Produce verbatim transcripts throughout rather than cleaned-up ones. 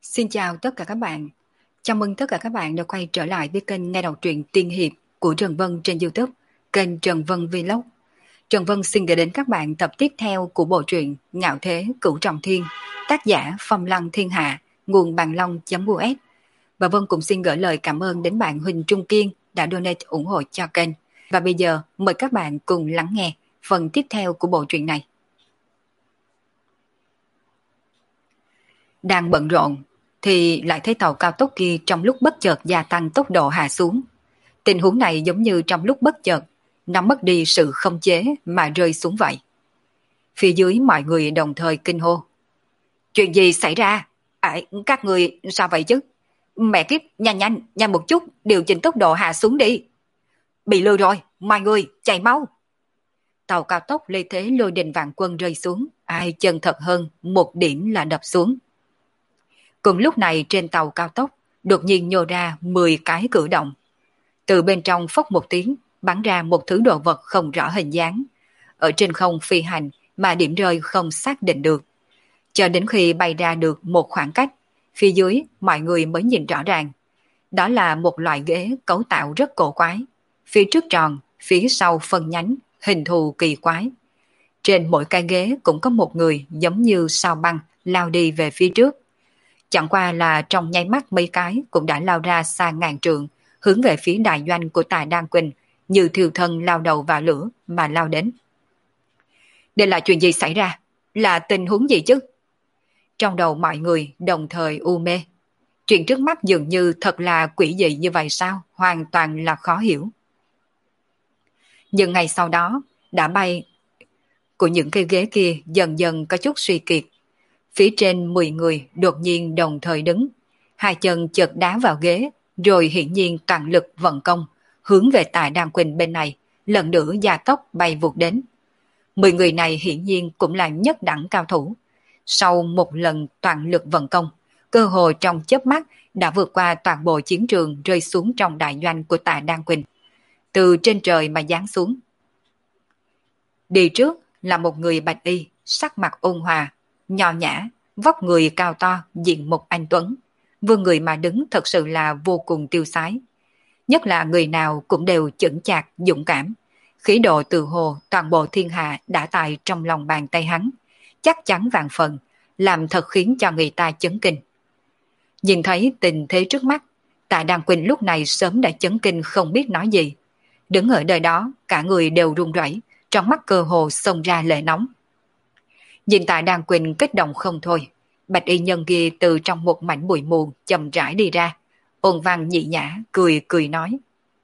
Xin chào tất cả các bạn. Chào mừng tất cả các bạn đã quay trở lại với kênh nghe đọc truyện tiên hiệp của Trần Vân trên YouTube, kênh Trần Vân Vlog. Trần Vân xin gửi đến các bạn tập tiếp theo của bộ truyện Ngạo Thế Cửu Trọng Thiên, tác giả Phong Lăng Thiên Hạ, nguồn bằng long.us. Và Vân cũng xin gửi lời cảm ơn đến bạn Huỳnh Trung Kiên đã donate ủng hộ cho kênh. Và bây giờ mời các bạn cùng lắng nghe phần tiếp theo của bộ truyện này. Đang bận rộn thì lại thấy tàu cao tốc kia trong lúc bất chợt gia tăng tốc độ hạ xuống. Tình huống này giống như trong lúc bất chợt nó mất đi sự khống chế mà rơi xuống vậy. Phía dưới mọi người đồng thời kinh hô. Chuyện gì xảy ra? À, các người sao vậy chứ? Mẹ kiếp, nhanh nhanh, nhanh một chút, điều chỉnh tốc độ hạ xuống đi. Bị lừa rồi, mọi người, chạy mau. Tàu cao tốc lê thế lôi đình vạn quân rơi xuống, ai chân thật hơn, một điểm là đập xuống. Cùng lúc này trên tàu cao tốc, đột nhiên nhô ra mười cái cử động. Từ bên trong phốc một tiếng, bắn ra một thứ đồ vật không rõ hình dáng. Ở trên không phi hành mà điểm rơi không xác định được. Cho đến khi bay ra được một khoảng cách, phía dưới mọi người mới nhìn rõ ràng. Đó là một loại ghế cấu tạo rất cổ quái. Phía trước tròn, phía sau phân nhánh, hình thù kỳ quái. Trên mỗi cái ghế cũng có một người giống như sao băng lao đi về phía trước. Chẳng qua là trong nháy mắt mấy cái cũng đã lao ra xa ngàn trượng, hướng về phía đại doanh của Tài Đan Quỳnh, như thiêu thân lao đầu vào lửa mà lao đến. Đây là chuyện gì xảy ra? Là tình huống gì chứ? Trong đầu mọi người đồng thời u mê. Chuyện trước mắt dường như thật là quỷ dị như vậy sao? Hoàn toàn là khó hiểu. Nhưng ngày sau đó, đã bay của những cây ghế kia dần dần có chút suy kiệt. Phía trên mười người đột nhiên đồng thời đứng, hai chân chợt đá vào ghế, rồi hiển nhiên toàn lực vận công, hướng về Tài Đan Quỳnh bên này, lần nữa gia tốc bay vụt đến. Mười người này hiển nhiên cũng là nhất đẳng cao thủ. Sau một lần toàn lực vận công, cơ hội trong chớp mắt đã vượt qua toàn bộ chiến trường rơi xuống trong đại doanh của Tài Đan Quỳnh. Từ trên trời mà giáng xuống. Đi trước là một người bạch y, sắc mặt ôn hòa, nho nhã, vóc người cao to, diện một anh tuấn. Vương người mà đứng thật sự là vô cùng tiêu sái. Nhất là người nào cũng đều chững chạc, dũng cảm. Khí độ từ hồ toàn bộ thiên hạ đã tại trong lòng bàn tay hắn. Chắc chắn vạn phần, làm thật khiến cho người ta chấn kinh. Nhìn thấy tình thế trước mắt, Tạ Đan Quỳnh lúc này sớm đã chấn kinh không biết nói gì. Đứng ở nơi đó, cả người đều run rẩy, trong mắt cơ hồ xông ra lệ nóng. Nhìn Tạ Đan Quỳnh kích động không thôi, bạch y nhân kia từ trong một mảnh bụi mù chậm rãi đi ra, ôn văn nhị nhã cười cười nói.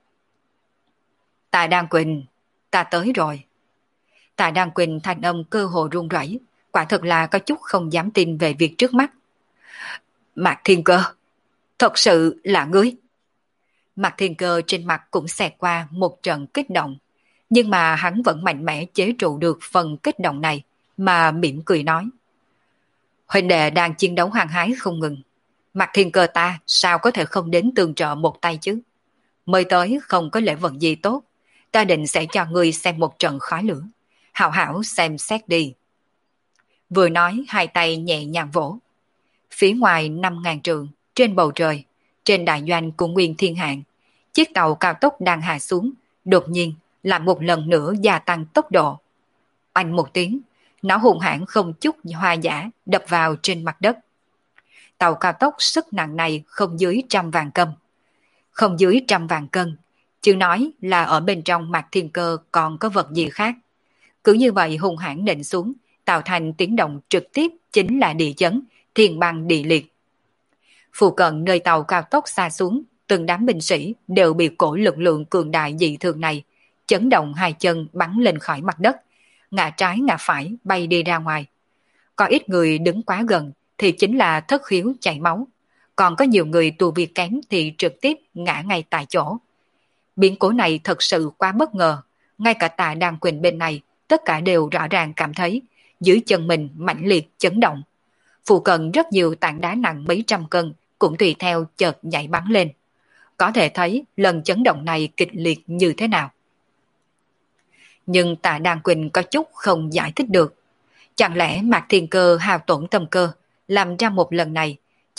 Tạ Đan Quỳnh, ta tới rồi. Tạ Đan Quỳnh thanh âm cơ hồ run rẩy, quả thật là có chút không dám tin về việc trước mắt. Mạc Thiên Cơ, thật sự là ngươi. Mạc Thiên Cơ trên mặt cũng xẹt qua một trận kích động, nhưng mà hắn vẫn mạnh mẽ chế trụ được phần kích động này, mà mỉm cười nói. Huynh đệ đang chiến đấu hăng hái không ngừng. Mạc Thiên Cơ ta sao có thể không đến tương trợ một tay chứ? Mới tới không có lễ vật gì tốt, ta định sẽ cho ngươi xem một trận khói lửa. Hảo hảo xem xét đi. Vừa nói hai tay nhẹ nhàng vỗ. Phía ngoài năm ngàn trượng, trên bầu trời, trên đại doanh của Nguyên Thiên Hạng, chiếc tàu cao tốc đang hạ xuống, đột nhiên lại một lần nữa gia tăng tốc độ. Oanh một tiếng, nó hung hãn không chút hoa giả đập vào trên mặt đất. Tàu cao tốc sức nặng này không dưới trăm vạn cân. Không dưới trăm vạn cân, chứ nói là ở bên trong Mạc Thiên Cơ còn có vật gì khác. Cứ như vậy hung hãn nện xuống, tạo thành tiếng động trực tiếp chính là địa chấn, thiên băng địa liệt. Phụ cận nơi tàu cao tốc xa xuống, từng đám binh sĩ đều bị cổ lực lượng cường đại dị thường này chấn động hai chân bắn lên khỏi mặt đất, ngã trái ngã phải bay đi ra ngoài. Có ít người đứng quá gần thì chính là thất khiếu chảy máu, còn có nhiều người tu vi kém thì trực tiếp ngã ngay tại chỗ. Biến cố này thật sự quá bất ngờ, ngay cả Tạ Đan Quỳnh bên này tất cả đều rõ ràng cảm thấy dưới chân mình mãnh liệt chấn động. Phụ cận rất nhiều tảng đá nặng mấy trăm cân cũng tùy theo chợt nhảy bắn lên. Có thể thấy lần chấn động này kịch liệt như thế nào. Nhưng Tạ Đan Quỳnh có chút không giải thích được. Chẳng lẽ Mạc Thiên Cơ hao tổn tâm cơ, làm ra một lần này,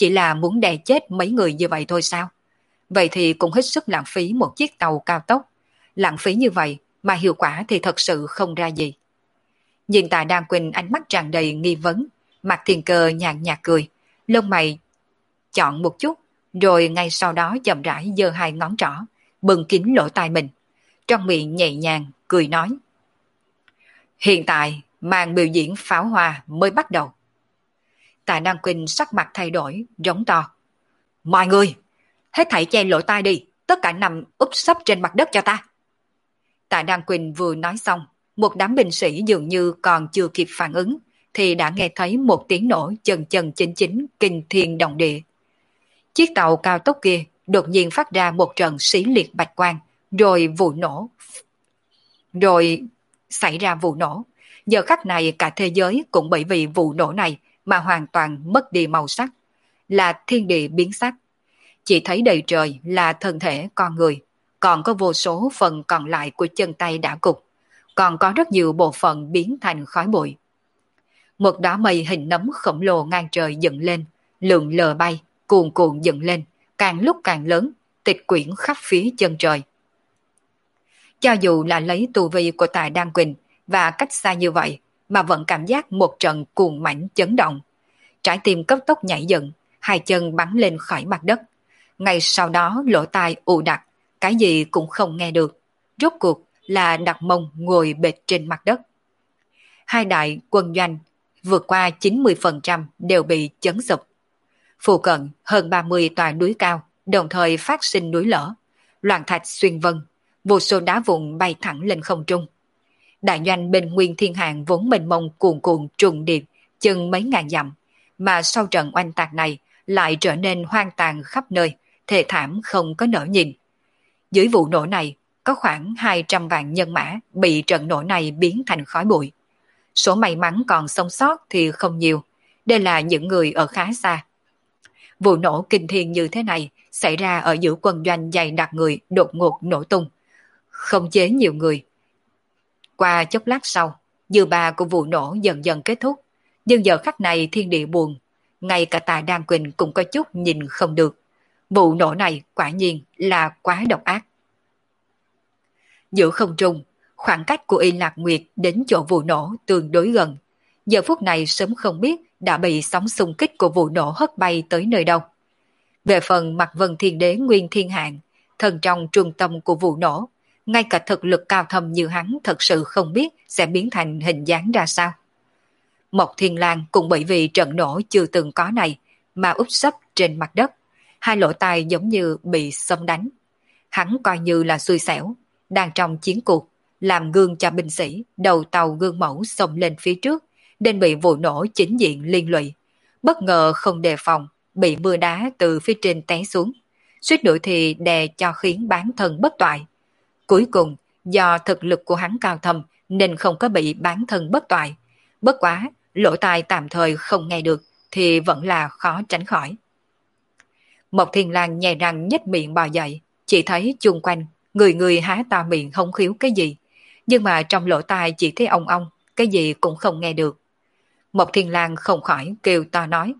chỉ là muốn đè chết mấy người như vậy thôi sao? Vậy thì cũng hết sức lãng phí một chiếc tàu cao tốc. Lãng phí như vậy mà hiệu quả thì thật sự không ra gì. Nhìn Tạ Đan Quỳnh ánh mắt tràn đầy nghi vấn, Mạc Thiên Cơ nhàn nhạt cười, lông mày chọn một chút, rồi ngay sau đó chậm rãi giơ hai ngón trỏ, bưng kín lỗ tai mình. Trong miệng nhẹ nhàng, cười nói. Hiện tại, màn biểu diễn pháo hoa mới bắt đầu. Tạ Đan Quỳnh sắc mặt thay đổi, rống to. Mọi người, hết thảy che lỗ tai đi, tất cả nằm úp sấp trên mặt đất cho ta. Tạ Đan Quỳnh vừa nói xong, một đám binh sĩ dường như còn chưa kịp phản ứng, thì đã nghe thấy một tiếng nổ chân chân chính chính kinh thiên động địa. Chiếc tàu cao tốc kia đột nhiên phát ra một trận xí liệt bạch quang, rồi vụ nổ. Rồi xảy ra vụ nổ. Giờ khắc này cả thế giới cũng bởi vì vụ nổ này mà hoàn toàn mất đi màu sắc, là thiên địa biến sắc. Chỉ thấy đầy trời là thân thể con người, còn có vô số phần còn lại của chân tay đã cục, còn có rất nhiều bộ phận biến thành khói bụi. Một đám mây hình nấm khổng lồ ngang trời dựng lên, lượn lờ bay, cuồn cuộn dựng lên, càng lúc càng lớn, tịch quyển khắp phía chân trời. Cho dù là lấy tu vi của Tạ Đan Quỳnh và cách xa như vậy mà vẫn cảm giác một trận cuồng mãnh chấn động. Trái tim cấp tốc nhảy dựng, hai chân bắn lên khỏi mặt đất. Ngay sau đó lỗ tai ù đặc, cái gì cũng không nghe được. Rốt cuộc là đặt mông ngồi bệt trên mặt đất. Hai đại quân doanh vượt qua chín mươi phần trăm đều bị chấn sụp. Phụ cận hơn ba mươi tòa núi cao đồng thời phát sinh núi lở, loạn thạch xuyên vân, vô số đá vụn bay thẳng lên không trung. Đại doanh bên Nguyên Thiên Hàng vốn mênh mông cuồn cuộn trùng điệp chừng mấy ngàn dặm, mà sau trận oanh tạc này lại trở nên hoang tàn khắp nơi, thê thảm không có nỡ nhìn. Dưới vụ nổ này có khoảng hai trăm vạn nhân mã bị trận nổ này biến thành khói bụi. Số may mắn còn sống sót thì không nhiều, đây là những người ở khá xa. Vụ nổ kinh thiên như thế này xảy ra ở giữa quân doanh dày đặc người đột ngột nổ tung, không chế nhiều người. Qua chốc lát sau, dư ba của vụ nổ dần dần kết thúc, nhưng giờ khắc này thiên địa buồn, ngay cả Tạ Đan Quỳnh cũng có chút nhìn không được. Vụ nổ này quả nhiên là quá độc ác. Giữa không trung, khoảng cách của Y Lạc Nguyệt đến chỗ vụ nổ tương đối gần. Giờ phút này sớm không biết đã bị sóng xung kích của vụ nổ hất bay tới nơi đâu. Về phần Mạc Vân Thiên Đế Nguyên Thiên Hạng, thần trong trung tâm của vụ nổ, ngay cả thực lực cao thâm như hắn thật sự không biết sẽ biến thành hình dáng ra sao. Mộc Thiên Lang cũng bởi vì trận nổ chưa từng có này mà úp sấp trên mặt đất, hai lỗ tai giống như bị xâm đánh. Hắn coi như là xui xẻo, đang trong chiến cuộc, làm gương cho binh sĩ, đầu tàu gương mẫu xông lên phía trước, nên bị vụ nổ chính diện liên lụy. Bất ngờ không đề phòng, bị mưa đá từ phía trên té xuống, suýt nữa thì đè cho khiến bán thân bất toại. Cuối cùng, do thực lực của hắn cao thâm nên không có bị bán thân bất toại. Bất quá, lỗ tai tạm thời không nghe được thì vẫn là khó tránh khỏi. Mộc Thiên Lang nhè răng nhếch miệng bò dậy, chỉ thấy chung quanh, người người há to miệng hống khiếu cái gì, nhưng mà trong lỗ tai chỉ thấy ong ong, cái gì cũng không nghe được. Mộc Thiên Lang không khỏi kêu to nói.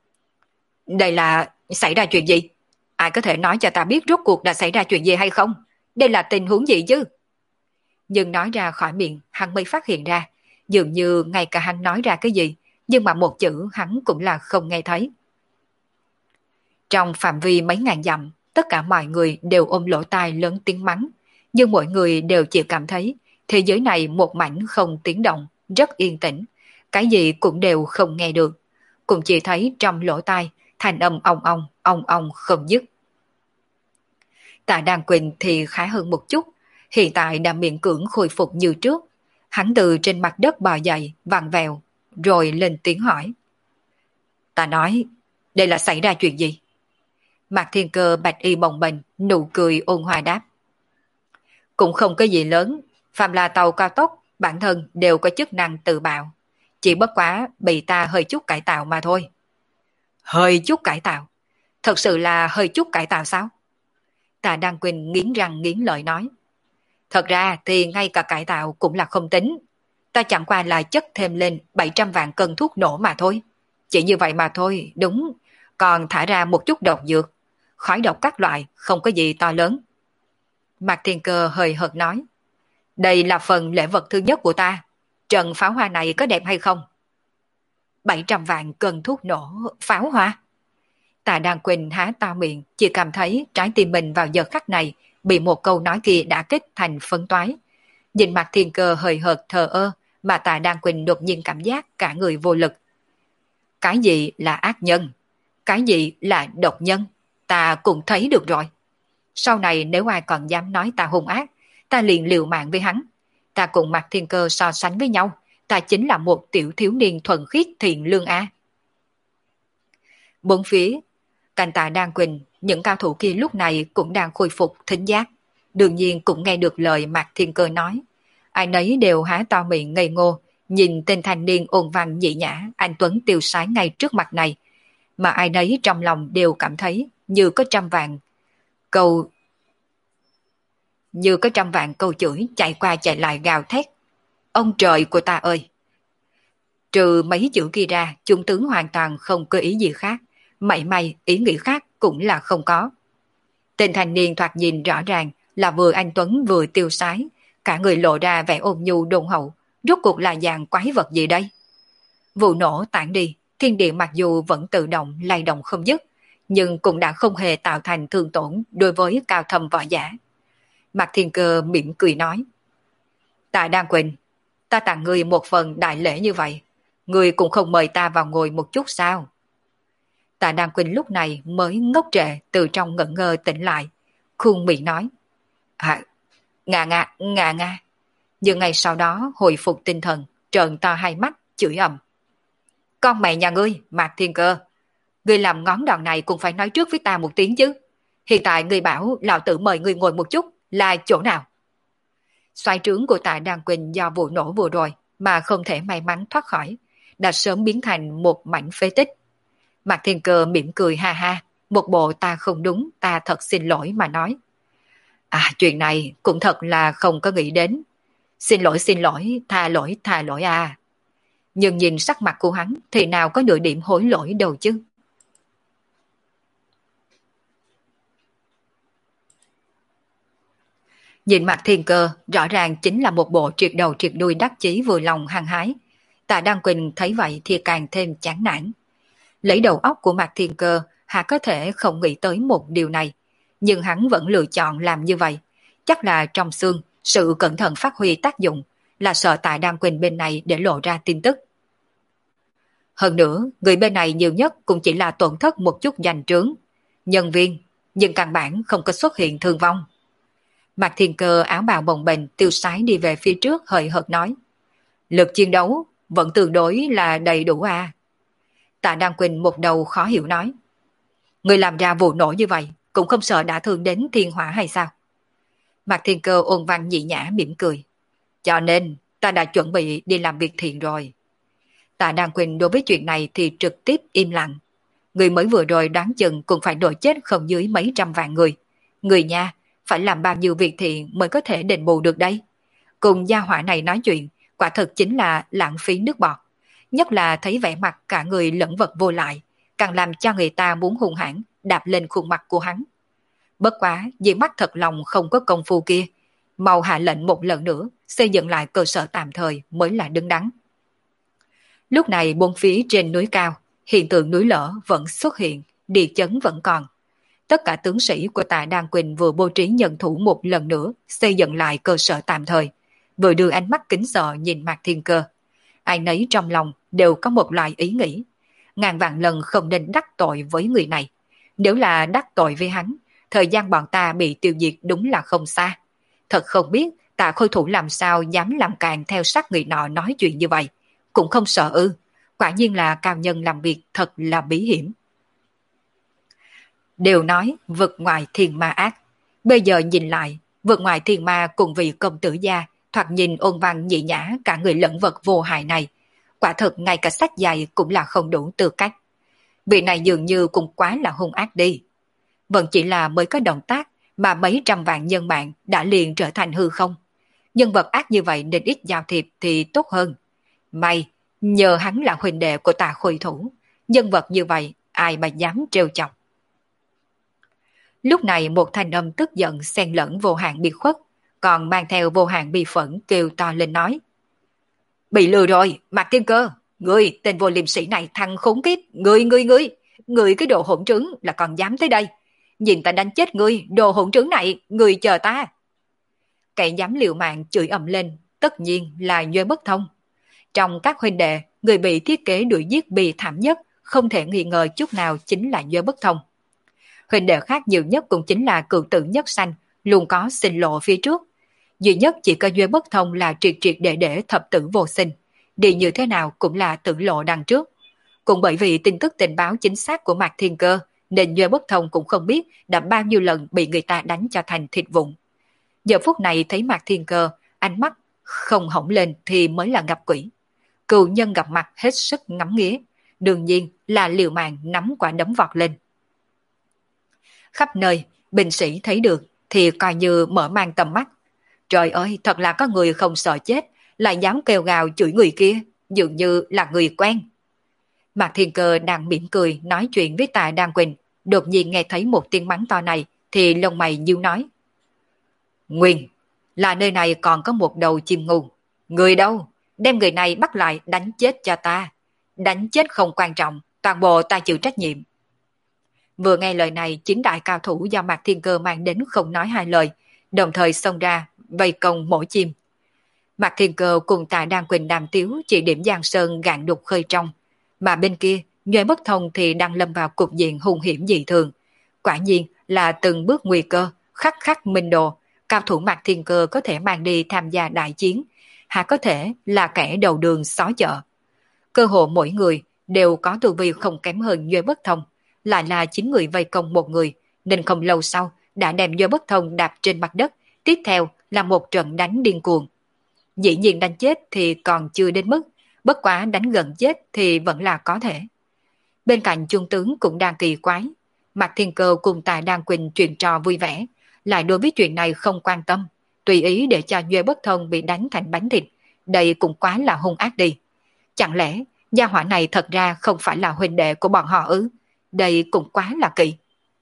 Đây là xảy ra chuyện gì? Ai có thể nói cho ta biết rốt cuộc đã xảy ra chuyện gì hay không? Đây là tình huống gì chứ? Nhưng nói ra khỏi miệng, hắn mới phát hiện ra, dường như ngay cả hắn nói ra cái gì, nhưng mà một chữ hắn cũng là không nghe thấy. Trong phạm vi mấy ngàn dặm, tất cả mọi người đều ôm lỗ tai lớn tiếng mắng, nhưng mỗi người đều chỉ cảm thấy thế giới này một mảnh không tiếng động, rất yên tĩnh, cái gì cũng đều không nghe được, cũng chỉ thấy trong lỗ tai thanh âm ong ong, ong ong không dứt. Tạ Đan Quỳnh thì khá hơn một chút, hiện tại đã miễn cưỡng khôi phục như trước. Hắn từ trên mặt đất bò dậy, vặn vẹo, rồi lên tiếng hỏi. Ta nói, đây là xảy ra chuyện gì? Mạc Thiên Cơ bạch y bồng bềnh, nụ cười ôn hòa đáp. Cũng không có gì lớn, phàm là tàu cao tốc, bản thân đều có chức năng tự bạo. Chỉ bất quá bị ta hơi chút cải tạo mà thôi. Hơi chút cải tạo? Thật sự là hơi chút cải tạo sao? Tạ Đan Quỳnh nghiến răng nghiến lợi nói. Thật ra thì ngay cả cải tạo cũng là không tính. Ta chẳng qua là chất thêm lên bảy trăm vạn cân thuốc nổ mà thôi. Chỉ như vậy mà thôi, đúng. còn thả ra một chút độc dược, khói độc các loại không có gì to lớn. Mạc Thiên Cơ hơi hợt nói, đây là phần lễ vật thứ nhất của ta, trận pháo hoa này có đẹp hay không? bảy trăm vạn cân thuốc nổ pháo hoa. Tạ Đan Quỳnh há to miệng, chỉ cảm thấy trái tim mình vào giờ khắc này bị một câu nói kia đã kích thành phân toái. Nhìn Mạc Thiên Cơ hơi hợt thờ ơ, mà Tạ Đan Quỳnh đột nhiên cảm giác cả người vô lực. Cái gì là ác nhân? Cái gì là độc nhân? Ta cũng thấy được rồi. Sau này nếu ai còn dám nói ta hung ác, ta liền liều mạng với hắn. Ta cùng Mạc Thiên Cơ so sánh với nhau, ta chính là một tiểu thiếu niên thuần khiết thiện lương a. Bốn phía, cạnh Tạ Đan Quỳnh, những cao thủ kia lúc này cũng đang khôi phục thính giác, đương nhiên cũng nghe được lời Mạc Thiên Cơ nói. Ai nấy đều há to miệng ngây ngô, nhìn tên thanh niên ôn văn nhị nhã, anh tuấn tiêu sái ngay trước mặt này, mà ai nấy trong lòng đều cảm thấy như có trăm vạn câu như có trăm vạn câu chửi chạy qua chạy lại gào thét. Ông trời của ta ơi! Trừ mấy chữ kia ra, trung tướng hoàn toàn không có ý gì khác, mảy may ý nghĩ khác cũng là không có. Tên thanh niên thoạt nhìn rõ ràng là vừa anh tuấn vừa tiêu sái, cả người lộ ra vẻ ôn nhu đôn hậu, rốt cuộc là dạng quái vật gì đây? Vụ nổ tản đi, thiên địa mặc dù vẫn tự động lay động không dứt, nhưng cũng đã không hề tạo thành thương tổn đối với cao thâm võ giả. Mạc Thiên Cơ mỉm cười nói, Tạ Đan Quỳnh, ta tặng ngươi một phần đại lễ như vậy, ngươi cũng không mời ta vào ngồi một chút sao? Tạ Đan Quỳnh lúc này mới ngốc trệ từ trong ngẩn ngơ tỉnh lại, khuôn miệng nói, à, ngà ngà, ngà ngà. Nhưng ngày sau đó hồi phục tinh thần, trợn to hai mắt, chửi ầm. Con mẹ nhà ngươi, Mạc Thiên Cơ, ngươi làm ngón đòn này cũng phải nói trước với ta một tiếng chứ. Hiện tại ngươi bảo lão tử mời ngươi ngồi một chút, là chỗ nào? Xoay trướng của Tạ Đan Quỳnh do vụ nổ vừa rồi mà không thể may mắn thoát khỏi, đã sớm biến thành một mảnh phế tích. Mạc Thiên Cơ mỉm cười ha ha, một bộ ta không đúng, ta thật xin lỗi mà nói. À, chuyện này cũng thật là không có nghĩ đến. Xin lỗi xin lỗi, tha lỗi tha lỗi à. Nhưng nhìn sắc mặt của hắn thì nào có nửa điểm hối lỗi đâu chứ. Nhìn mặt Thiên Cơ rõ ràng chính là một bộ triệt đầu triệt đuôi đắc chí vừa lòng hăng hái. Tạ Đan Quỳnh thấy vậy thì càng thêm chán nản. Lấy đầu óc của Mạc Thiên Cơ, hà có thể không nghĩ tới một điều này, nhưng hắn vẫn lựa chọn làm như vậy. Chắc là trong xương, sự cẩn thận phát huy tác dụng, là sợ Tạ Đan Quỳnh bên này để lộ ra tin tức. Hơn nữa, người bên này nhiều nhất cũng chỉ là tổn thất một chút danh trướng, nhân viên, nhưng căn bản không có xuất hiện thương vong. Mạc Thiên Cơ áo bào bồng bềnh tiêu sái đi về phía trước hời hợt nói, lực chiến đấu vẫn tương đối là đầy đủ à. Tạ Đan Quỳnh một đầu khó hiểu nói, người làm ra vụ nổ như vậy cũng không sợ đã thương đến thiên hỏa hay sao? Mạc Thiên Cơ ôn văn nhị nhã mỉm cười, cho nên ta đã chuẩn bị đi làm việc thiện rồi. Tạ Đan Quỳnh đối với chuyện này thì trực tiếp im lặng. Người mới vừa rồi đoán chừng cũng phải đổi chết không dưới mấy trăm vạn người. Người nha, phải làm bao nhiêu việc thiện mới có thể đền bù được đây? Cùng gia hỏa này nói chuyện, quả thực chính là lãng phí nước bọt. Nhất là thấy vẻ mặt cả người lẫn vật vô lại, càng làm cho người ta muốn hung hãn đạp lên khuôn mặt của hắn. Bất quá, vì mắt thật lòng không có công phu kia, mau hạ lệnh một lần nữa, xây dựng lại cơ sở tạm thời mới là đứng đắn. Lúc này bốn phía trên núi cao, hiện tượng núi lở vẫn xuất hiện, địa chấn vẫn còn. Tất cả tướng sĩ của Tạ Đan Quỳnh vừa bố trí nhân thủ một lần nữa, xây dựng lại cơ sở tạm thời, vừa đưa ánh mắt kính sợ nhìn Mạc Thiên Cơ. Ai nấy trong lòng đều có một loại ý nghĩ, ngàn vạn lần không nên đắc tội với người này. Nếu là đắc tội với hắn, thời gian bọn ta bị tiêu diệt đúng là không xa. Thật không biết Tạ Khôi Thủ làm sao dám làm càng theo sát người nọ nói chuyện như vậy. Cũng không sợ ư, quả nhiên là cao nhân làm việc thật là bí hiểm. Đều nói vực ngoài thiên ma ác. Bây giờ nhìn lại, vực ngoài thiên ma cùng vị công tử gia, thoạt nhìn ôn văn nhị nhã cả người lẫn vật vô hại này. Quả thật ngay cả sách dạy cũng là không đủ tư cách. Vị này dường như cũng quá là hung ác đi. Vẫn chỉ là mới có động tác mà mấy trăm vạn nhân mạng đã liền trở thành hư không. Nhân vật ác như vậy nên ít giao thiệp thì tốt hơn. May, nhờ hắn là huynh đệ của Tạ Khôi Thủ. Nhân vật như vậy ai mà dám trêu chọc. Lúc này một thanh âm tức giận xen lẫn vô hạn bi khuất, còn mang theo vô hạn bi phẫn kêu to lên nói. Bị lừa rồi, Mạc Thiên Cơ, ngươi tên vô liêm sĩ này thằng khốn kiếp, ngươi ngươi ngươi, ngươi cái đồ hỗn trứng là còn dám tới đây. Nhìn ta đánh chết ngươi, đồ hỗn trứng này, ngươi chờ ta. Kẻ dám liều mạng chửi ầm lên, tất nhiên là Nhuê Bất Thông. Trong các huynh đệ, người bị thiết kế đuổi giết bị thảm nhất, không thể nghi ngờ chút nào chính là Nhuê Bất Thông. Huynh đệ khác nhiều nhất cũng chính là cựu tử Nhất Sanh, luôn có sinh lộ phía trước. Duy nhất chỉ có Nhuê Bất Thông là triệt triệt để để thập tử vô sinh, đi như thế nào cũng là tử lộ đằng trước. Cũng bởi vì tin tức tình báo chính xác của Mạc Thiên Cơ, nên Nhuê Bất Thông cũng không biết đã bao nhiêu lần bị người ta đánh cho thành thịt vụn. Giờ phút này thấy Mạc Thiên Cơ, ánh mắt không hổng lên thì mới là gặp quỷ. Cựu nhân gặp mặt hết sức ngắm nghía, đương nhiên là liều mạng nắm quả đấm vọt lên. Khắp nơi, binh sĩ thấy được thì coi như mở mang tầm mắt. Trời ơi, thật là có người không sợ chết, lại dám kêu gào chửi người kia, dường như là người quen. Mạc Thiên Cơ đang mỉm cười nói chuyện với Tạ Đan Quỳnh, đột nhiên nghe thấy một tiếng mắng to này thì lông mày nhíu nói. Nguyên, là nơi này còn có một đầu chim ngu. Người đâu? Đem người này bắt lại đánh chết cho ta. Đánh chết không quan trọng, toàn bộ ta chịu trách nhiệm. Vừa nghe lời này, chính đại cao thủ do Mạc Thiên Cơ mang đến không nói hai lời, đồng thời xông ra, vây công mỗi chim. Mạc Thiên Cơ cùng Tạ Đan Quỳnh đàm tiếu chỉ điểm Giang Sơn gạn đục khơi trong, mà bên kia, Nhuê Bất Thông thì đang lâm vào cục diện hung hiểm dị thường. Quả nhiên là từng bước nguy cơ, khắc khắc minh đồ, cao thủ Mạc Thiên Cơ có thể mang đi tham gia đại chiến, hay có thể là kẻ đầu đường xó chợ. Cơ hồ mỗi người đều có tu vi không kém hơn Nhuê Bất Thông, lại là chín người vây công một người, nên không lâu sau đã đem Nhuê Bất Thông đạp trên mặt đất, tiếp theo là một trận đánh điên cuồng. Dĩ nhiên đánh chết thì còn chưa đến mức, bất quá đánh gần chết thì vẫn là có thể. Bên cạnh trung tướng cũng đang kỳ quái, Mạc Thiên Cơ cùng Tạ Đan Quỳnh chuyện trò vui vẻ, lại đối với chuyện này không quan tâm, tùy ý để cho Nhuê Bất Thông bị đánh thành bánh thịt, đây cũng quá là hung ác đi. Chẳng lẽ gia hỏa này thật ra không phải là huynh đệ của bọn họ ư? Đây cũng quá là kỳ.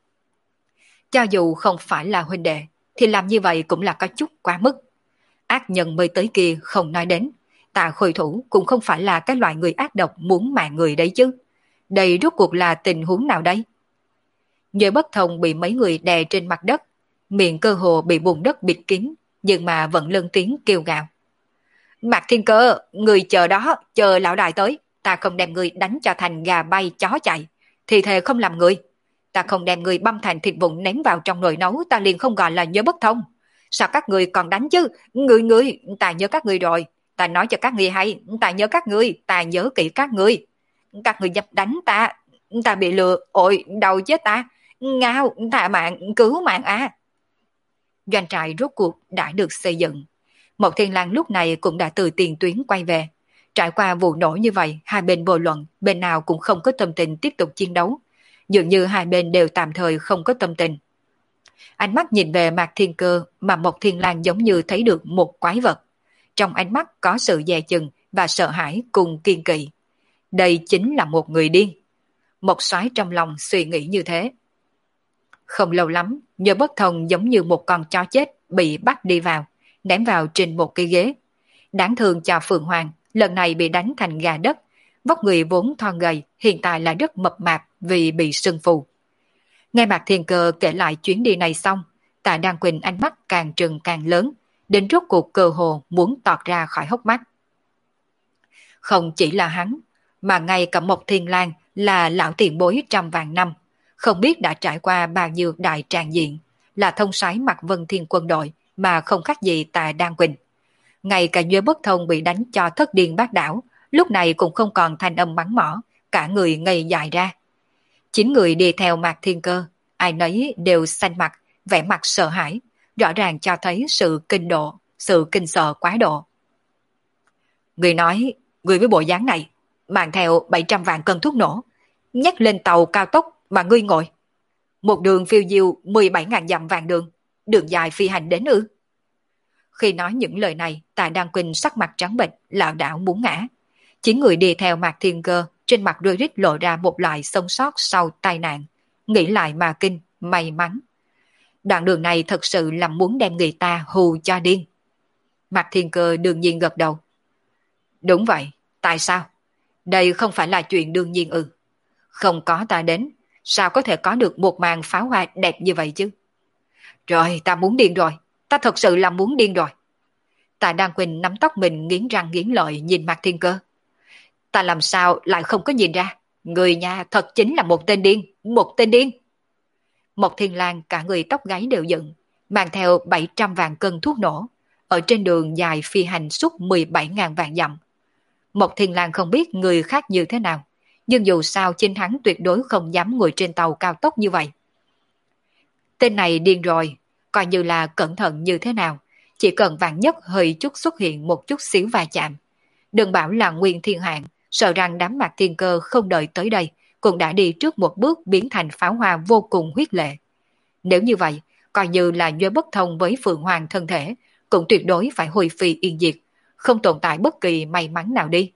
Cho dù không phải là huynh đệ, thì làm như vậy cũng là có chút quá mức. Ác nhân mới tới kia không nói đến, Tạ Khôi Thủ cũng không phải là cái loại người ác độc muốn mạng người đấy chứ. Đây rốt cuộc là tình huống nào đây? Nhuê Bất Thông bị mấy người đè trên mặt đất, miệng cơ hồ bị bùn đất bịt kín, nhưng mà vẫn lên tiếng kêu gào. Mạc Thiên Cơ, người chờ đó, chờ lão đại tới, ta không đem người đánh cho thành gà bay chó chạy, thì thề không làm người. Ta không đem người băm thành thịt vụn ném vào trong nồi nấu, ta liền không gọi là Nhuê Bất Thông. Sao các người còn đánh chứ? Người người, ta nhớ các người rồi. Ta nói cho các người hay, ta nhớ các người, ta nhớ kỹ các người. Các người dám đánh ta, ta bị lừa, ôi, đau chết ta. Ngao, thả mạng, cứu mạng à. Doanh trại rốt cuộc đã được xây dựng. Mộc Thiên Lang lúc này cũng đã từ tiền tuyến quay về. Trải qua vụ nổ như vậy, hai bên vô luận, bên nào cũng không có tâm tình tiếp tục chiến đấu. Dường như hai bên đều tạm thời không có tâm tình. Ánh mắt nhìn về Mạc Thiên Cơ mà Mộc Thiên Lang giống như thấy được một quái vật. Trong ánh mắt có sự dè chừng và sợ hãi cùng kiên kỵ. Đây chính là một người điên. Một soái trong lòng suy nghĩ như thế. Không lâu lắm, Nhuê Bất Thông giống như một con chó chết bị bắt đi vào, ném vào trên một cái ghế. Đáng thương cho Phượng Hoàng, lần này bị đánh thành gà đất, vóc người vốn thon gầy, hiện tại là rất mập mạp vì bị sưng phù. Nghe Mạc Thiên Cơ kể lại chuyến đi này xong, Tạ Đan Quỳnh ánh mắt càng trừng càng lớn, đến rốt cuộc cơ hồ muốn tọt ra khỏi hốc mắt. Không chỉ là hắn, mà ngay cả Mộc Thiên Lang là lão tiền bối trăm vạn năm, không biết đã trải qua bao nhiêu đại tràng diện, là thông soái Mạc Vân Thiên quân đội mà không khác gì Tạ Đan Quỳnh. Ngay cả Nhuê Bất Thông bị đánh cho thất điên bát đảo, lúc này cũng không còn thanh âm mắng mỏ, cả người ngây dại ra. Chín người đi theo Mạc Thiên Cơ, ai nấy đều xanh mặt, vẻ mặt sợ hãi, rõ ràng cho thấy sự kinh độ, sự kinh sợ quá độ. Người nói, người với bộ dáng này, mang theo bảy trăm vạn cân thuốc nổ, nhắc lên tàu cao tốc mà ngươi ngồi. Một đường phiêu diêu mười bảy nghìn dặm vàng đường, đường dài phi hành đến ư. Khi nói những lời này, Tạ Đan Quỳnh sắc mặt trắng bệch, lảo đảo muốn ngã. Chín người đi theo Mạc Thiên Cơ, trên mặt đôi rít lộ ra một loại sống sót sau tai nạn, nghĩ lại mà kinh, may mắn. Đoạn đường này thật sự là muốn đem người ta hù cho điên. Mạc Thiên Cơ đương nhiên gật đầu. Đúng vậy, tại sao? Đây không phải là chuyện đương nhiên ư. Không có ta đến, sao có thể có được một màn pháo hoa đẹp như vậy chứ? Rồi, ta muốn điên rồi, ta thật sự là muốn điên rồi. Tạ Đan Quỳnh nắm tóc mình nghiến răng nghiến lợi nhìn Mạc Thiên Cơ. Ta làm sao lại không có nhìn ra, người nhà thật chính là một tên điên, một tên điên. Mộc Thiên Lang cả người tóc gáy đều dựng, mang theo bảy trăm vạn cân thuốc nổ, ở trên đường dài phi hành suốt mười bảy nghìn vạn dặm. Mộc Thiên Lang không biết người khác như thế nào, nhưng dù sao chính hắn tuyệt đối không dám ngồi trên tàu cao tốc như vậy. Tên này điên rồi, coi như là cẩn thận như thế nào, chỉ cần vạn nhất hơi chút xuất hiện một chút xíu va chạm. Đừng bảo là Nguyên Thiên Hạng, sợ rằng đám Mạc Thiên Cơ không đợi tới đây, cũng đã đi trước một bước biến thành pháo hoa vô cùng huyết lệ. Nếu như vậy, coi như là do bất thông với Phượng Hoàng thân thể, cũng tuyệt đối phải hồi phi yên diệt, không tồn tại bất kỳ may mắn nào đi.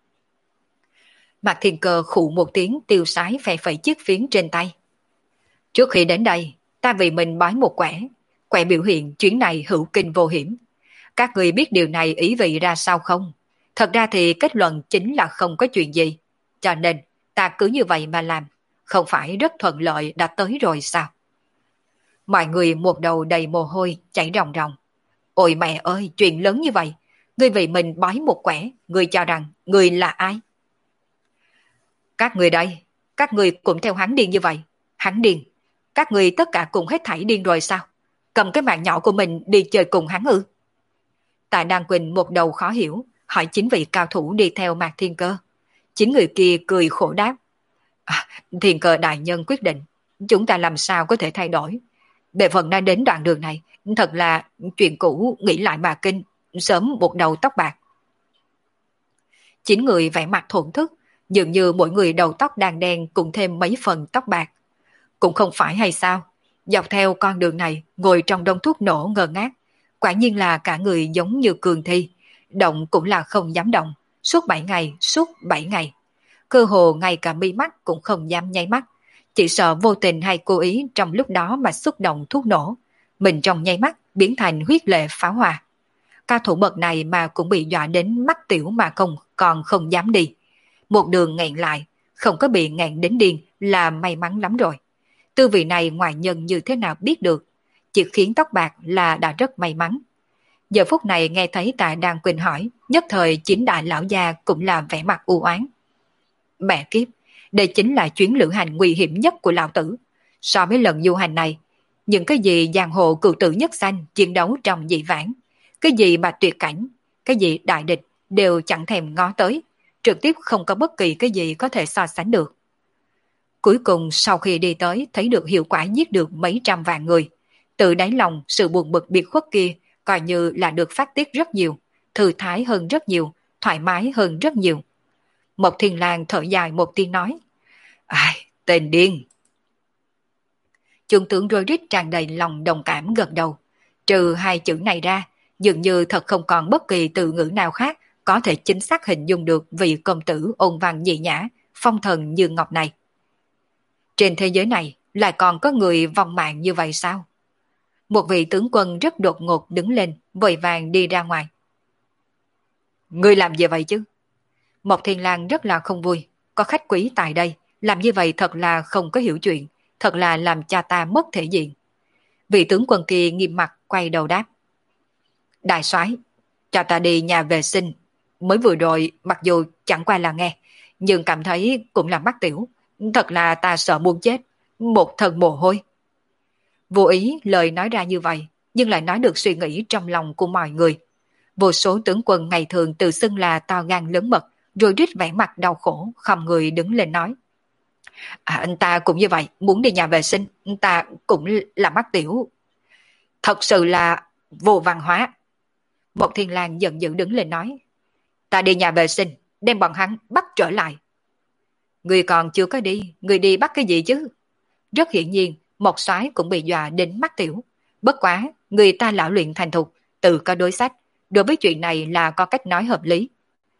Mạc Thiên Cơ khụ một tiếng tiêu sái phè phẩy chiếc phiến trên tay. Trước khi đến đây, ta vì mình bói một quẻ, quẻ biểu hiện chuyến này hữu kinh vô hiểm. Các người biết điều này ý vị ra sao không? Thật ra thì kết luận chính là không có chuyện gì. Cho nên, ta cứ như vậy mà làm, không phải rất thuận lợi đã tới rồi sao? Mọi người một đầu đầy mồ hôi, chảy ròng ròng. Ôi mẹ ơi, chuyện lớn như vậy. Ngươi vì mình bói một quẻ, ngươi cho rằng ngươi là ai? Các người đây, các người cũng theo hắn điên như vậy. Hắn điên, các người tất cả cùng hết thảy điên rồi sao? Cầm cái mạng nhỏ của mình đi chơi cùng hắn ư? Tạ Đan Quỳnh một đầu khó hiểu, hỏi chính vị cao thủ đi theo Mạc Thiên Cơ. Chính người kia cười khổ đáp. À, Thiên Cơ đại nhân quyết định, chúng ta làm sao có thể thay đổi. Về phần nói đến đoạn đường này, thật là chuyện cũ nghĩ lại mà kinh, sớm một đầu tóc bạc. Chín người vẻ mặt thổn thức, dường như mỗi người đầu tóc đang đen cùng thêm mấy phần tóc bạc. Cũng không phải hay sao, dọc theo con đường này ngồi trong đông thuốc nổ ngơ ngác, quả nhiên là cả người giống như cường thi, động cũng là không dám động, suốt bảy ngày, suốt bảy ngày. Cơ hồ ngay cả mi mắt cũng không dám nháy mắt, chỉ sợ vô tình hay cố ý trong lúc đó mà xúc động thuốc nổ, mình trong nháy mắt biến thành huyết lệ pháo hoa. Cao thủ bậc này mà cũng bị dọa đến mắt tiểu mà không còn không dám đi. Một đường nghẹn lại, không có bị nghẹn đến điên là may mắn lắm rồi. Tư vị này ngoại nhân như thế nào biết được, chỉ khiến tóc bạc là đã rất may mắn. Giờ phút này nghe thấy Tạ Đan Quỳnh hỏi, nhất thời chính đại lão gia cũng là vẻ mặt u oán. Mẹ kiếp, đây chính là chuyến lữ hành nguy hiểm nhất của lão tử. So với lần du hành này, những cái gì giang hồ cựu tử nhất sanh chiến đấu trong dị vãng, cái gì mà tuyệt cảnh, cái gì đại địch đều chẳng thèm ngó tới, trực tiếp không có bất kỳ cái gì có thể so sánh được. Cuối cùng sau khi đi tới thấy được hiệu quả giết được mấy trăm vạn người, từ đáy lòng sự buồn bực biệt khuất kia coi như là được phát tiết rất nhiều, thư thái hơn rất nhiều, thoải mái hơn rất nhiều. Mộc Thiên Lang thở dài một tiếng nói, ai, tên điên. Trung tướng Rối Rít tràn đầy lòng đồng cảm gật đầu, trừ hai chữ này ra, dường như thật không còn bất kỳ từ ngữ nào khác có thể chính xác hình dung được vị công tử ôn văn nhị nhã, phong thần như ngọc này. Trên thế giới này lại còn có người vong mạng như vậy sao? Một vị tướng quân rất đột ngột đứng lên, vội vàng đi ra ngoài. Ngươi làm gì vậy chứ? Mộc Thiên Lang rất là không vui, có khách quý tại đây, làm như vậy thật là không có hiểu chuyện, thật là làm cha ta mất thể diện. Vị tướng quân kia nghiêm mặt quay đầu đáp. Đại soái, cho ta đi nhà vệ sinh, mới vừa rồi mặc dù chẳng qua là nghe, nhưng cảm thấy cũng là mắc tiểu, thật là ta sợ muốn chết, một thân mồ hôi. Vô ý lời nói ra như vậy, nhưng lại nói được suy nghĩ trong lòng của mọi người. Vô số tướng quân ngày thường tự xưng là to gan lớn mật, rồi rít vẻ mặt đau khổ, không người đứng lên nói. À, anh ta cũng như vậy, muốn đi nhà vệ sinh, anh ta cũng là mắc tiểu. Thật sự là vô văn hóa. Mộc Thiên Lang giận dữ đứng lên nói. Ta đi nhà vệ sinh, đem bọn hắn bắt trở lại. Người còn chưa có đi, người đi bắt cái gì chứ? Rất hiển nhiên, Mộc soái cũng bị dọa đến mắc tiểu. Bất quá, người ta lão luyện thành thục, tự có đối sách, đối với chuyện này là có cách nói hợp lý.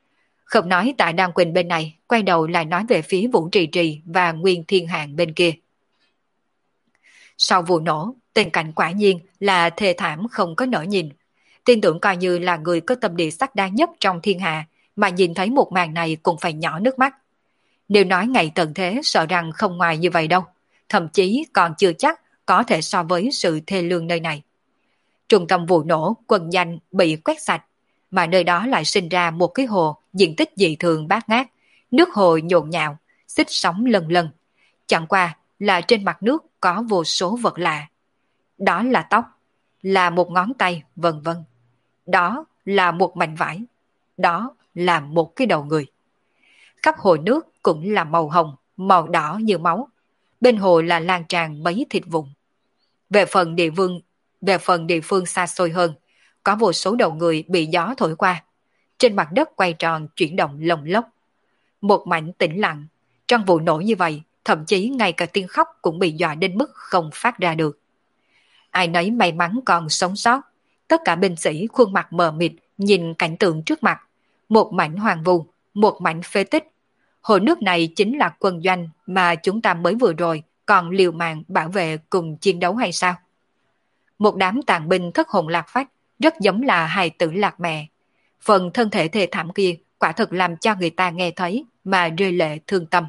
Không nói Tạ Đan Quỳnh bên này, quay đầu lại nói về phía Vũ Trì Trì và Nguyên Thiên Hạng bên kia. Sau vụ nổ, tình cảnh quả nhiên là thê thảm không có nỡ nhìn. Tin tưởng coi như là người có tâm địa sắc đá nhất trong thiên hạ, mà nhìn thấy một màn này cũng phải nhỏ nước mắt. Nếu nói ngày tận thế sợ rằng không ngoài như vậy đâu, thậm chí còn chưa chắc có thể so với sự thê lương nơi này. Trung tâm vụ nổ, quân danh bị quét sạch, mà nơi đó lại sinh ra một cái hồ diện tích dị thường bát ngát, nước hồ nhộn nhạo, xích sóng lần lần. Chẳng qua là trên mặt nước có vô số vật lạ. Đó là tóc, là một ngón tay, vân vân. Đó là một mảnh vải, đó là một cái đầu người. Khắp hồ nước cũng là màu hồng, màu đỏ như máu. Bên hồ là lan tràn mấy thịt vụn. Về phần địa phương, về phần địa phương xa xôi hơn, có vô số đầu người bị gió thổi qua. Trên mặt đất quay tròn chuyển động lồng lốc. Một mảnh tĩnh lặng, trong vụ nổ như vậy, thậm chí ngay cả tiếng khóc cũng bị dọa đến mức không phát ra được. Ai nấy may mắn còn sống sót, tất cả binh sĩ khuôn mặt mờ mịt nhìn cảnh tượng trước mặt, một mảnh hoàng vu, một mảnh phế tích. Hồ nước này chính là quân doanh mà chúng ta mới vừa rồi còn liều mạng bảo vệ cùng chiến đấu hay sao? Một đám tàn binh thất hồn lạc phách, rất giống là hài tử lạc mẹ. Phần thân thể thê thảm kia quả thực làm cho người ta nghe thấy mà rơi lệ thương tâm.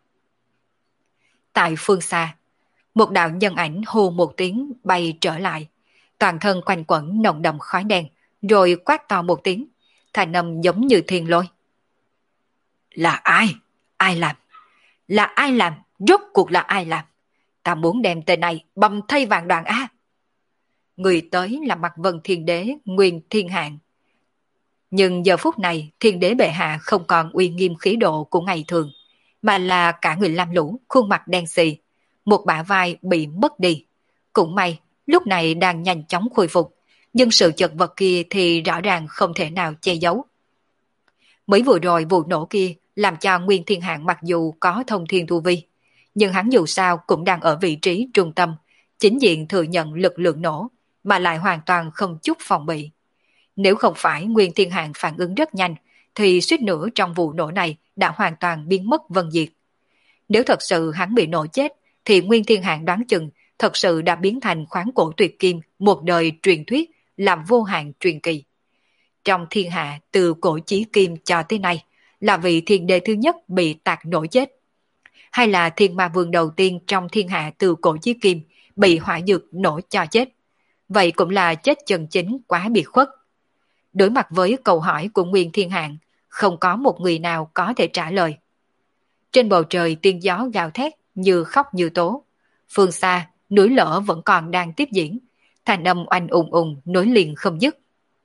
Tại phương xa, một đạo nhân ảnh hô một tiếng bay trở lại, toàn thân quanh quẩn nồng đậm khói đen, rồi quát to một tiếng, thanh âm giống như thiên lôi. Là ai? Ai làm? Là ai làm? Rốt cuộc là ai làm? Ta muốn đem tên này bầm thây vạn đoạn a. Người tới là Mặc Vân Thiên Đế Nguyên Thiên Hạng. Nhưng giờ phút này Thiên Đế bệ hạ không còn uy nghiêm khí độ của ngày thường, mà là cả người lam lũ, khuôn mặt đen xì, một bả vai bị mất đi. Cũng may, lúc này đang nhanh chóng khôi phục, nhưng sự chật vật kia thì rõ ràng không thể nào che giấu. Mới vừa rồi vụ nổ kia làm cho Nguyên Thiên Hạng mặc dù có thông thiên tu vi, nhưng hắn dù sao cũng đang ở vị trí trung tâm, chính diện thừa nhận lực lượng nổ, mà lại hoàn toàn không chút phòng bị. Nếu không phải Nguyên Thiên Hạng phản ứng rất nhanh, thì suýt nữa trong vụ nổ này đã hoàn toàn biến mất vân diệt. Nếu thật sự hắn bị nổ chết, thì Nguyên Thiên Hạng đoán chừng thật sự đã biến thành khoáng cổ tuyệt kim, một đời truyền thuyết, làm vô hạn truyền kỳ. Trong thiên hạ từ cổ chí kim cho tới nay, là vị thiên đế thứ nhất bị tạc nổ chết. Hay là thiên ma vương đầu tiên trong thiên hạ từ cổ chí kim bị hỏa dược nổ cho chết. Vậy cũng là chết chân chính quá biệt khuất. Đối mặt với câu hỏi của Nguyên Thiên Hạng, không có một người nào có thể trả lời. Trên bầu trời tiên gió gào thét như khóc như tố. Phương xa, núi lở vẫn còn đang tiếp diễn. Thành âm oanh ùng ùng nối liền không dứt.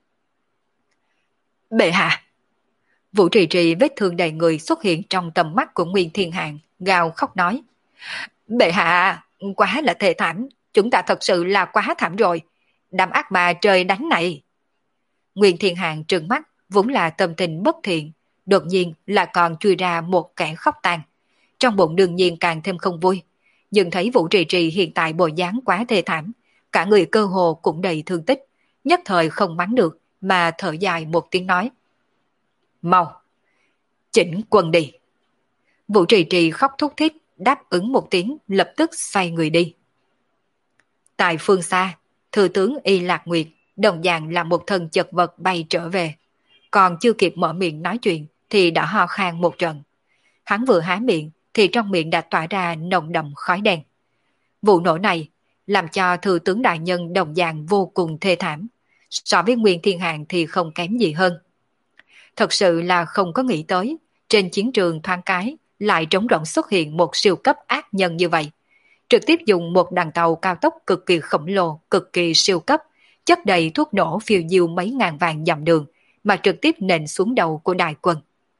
Bệ hạ! Vũ Trì Trì vết thương đầy người xuất hiện trong tầm mắt của Nguyên Thiên Hạng, gào khóc nói. Bệ hạ! Quá là thê thảm, chúng ta thật sự là quá thảm rồi. Đám ác ma trời đánh này. Nguyên Thiên Hạng trừng mắt, vốn là tâm tình bất thiện, đột nhiên là còn chui ra một kẻ khóc tàn. Trong bụng đương nhiên càng thêm không vui, nhưng thấy Vũ Trì Trì hiện tại bộ dáng quá thê thảm, cả người cơ hồ cũng đầy thương tích, nhất thời không mắng được mà thở dài một tiếng nói. Mau! Chỉnh quân đi! Vũ Trì Trì khóc thúc thích, đáp ứng một tiếng lập tức xoay người đi. Tại phương xa, Thừa tướng Y Lạc Nguyệt đồng dạng là một thân chật vật bay trở về. Còn chưa kịp mở miệng nói chuyện thì đã ho khan một trận. Hắn vừa há miệng thì trong miệng đã tỏa ra nồng đậm khói đen. Vụ nổ này làm cho thừa tướng đại nhân đồng dạng vô cùng thê thảm. So với Nguyên Thiên Hạng thì không kém gì hơn. Thật sự là không có nghĩ tới, trên chiến trường thoáng cái lại trống rỗng xuất hiện một siêu cấp ác nhân như vậy. Trực tiếp dùng một đoàn tàu cao tốc cực kỳ khổng lồ, cực kỳ siêu cấp, chất đầy thuốc nổ phiêu diêu mấy ngàn vàng dặm đường, mà trực tiếp nện xuống đầu của đại quân.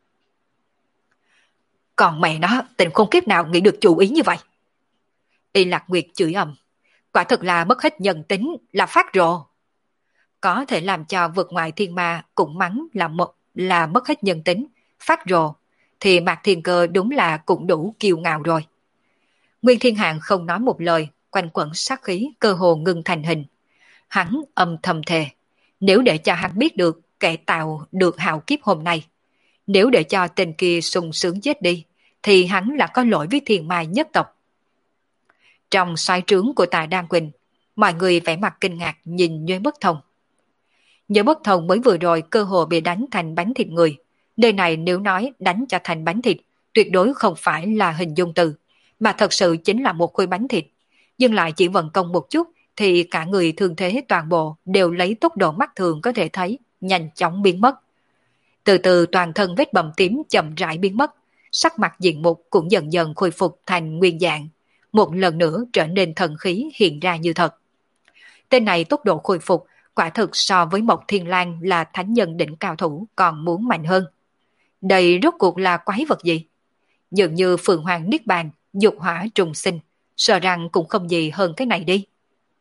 Còn mẹ nó, tình khốn kiếp nào nghĩ được chủ ý như vậy? Y Lạc Nguyệt chửi ầm, quả thực là mất hết nhân tính, là phát rồ. Có thể làm cho vượt ngoài thiên ma cũng mắng là, một, là mất hết nhân tính, phát rồ, thì Mạc Thiên Cơ đúng là cũng đủ kiêu ngạo rồi. Nguyên Thiên Hạng không nói một lời, quanh quẩn sát khí cơ hồ ngưng thành hình. Hắn âm thầm thề, nếu để cho hắn biết được kẻ tạo được hạo kiếp hôm nay, Nếu để cho tên kia sung sướng chết đi, thì hắn là có lỗi với thiên mai nhất tộc. Trong xoáy trướng của Tạ Đan Quỳnh, mọi người vẻ mặt kinh ngạc nhìn Nhuế Bất Thông. Nhuế Bất Thông mới vừa rồi cơ hồ bị đánh thành bánh thịt người. Nơi này nếu nói đánh cho thành bánh thịt, tuyệt đối không phải là hình dung từ, mà thật sự chính là một khối bánh thịt. Nhưng lại chỉ vận công một chút, thì cả người thương thế toàn bộ đều lấy tốc độ mắt thường có thể thấy, nhanh chóng biến mất. Từ từ toàn thân vết bầm tím chậm rãi biến mất, sắc mặt diện mục cũng dần dần khôi phục thành nguyên dạng, một lần nữa trở nên thần khí hiện ra như thật. Tên này tốc độ khôi phục quả thực so với Mộc Thiên Lang là thánh nhân đỉnh cao thủ còn muốn mạnh hơn. Đây rốt cuộc là quái vật gì? Dường như Phượng Hoàng Niết Bàn, dục hỏa trùng sinh, sợ rằng cũng không gì hơn cái này đi.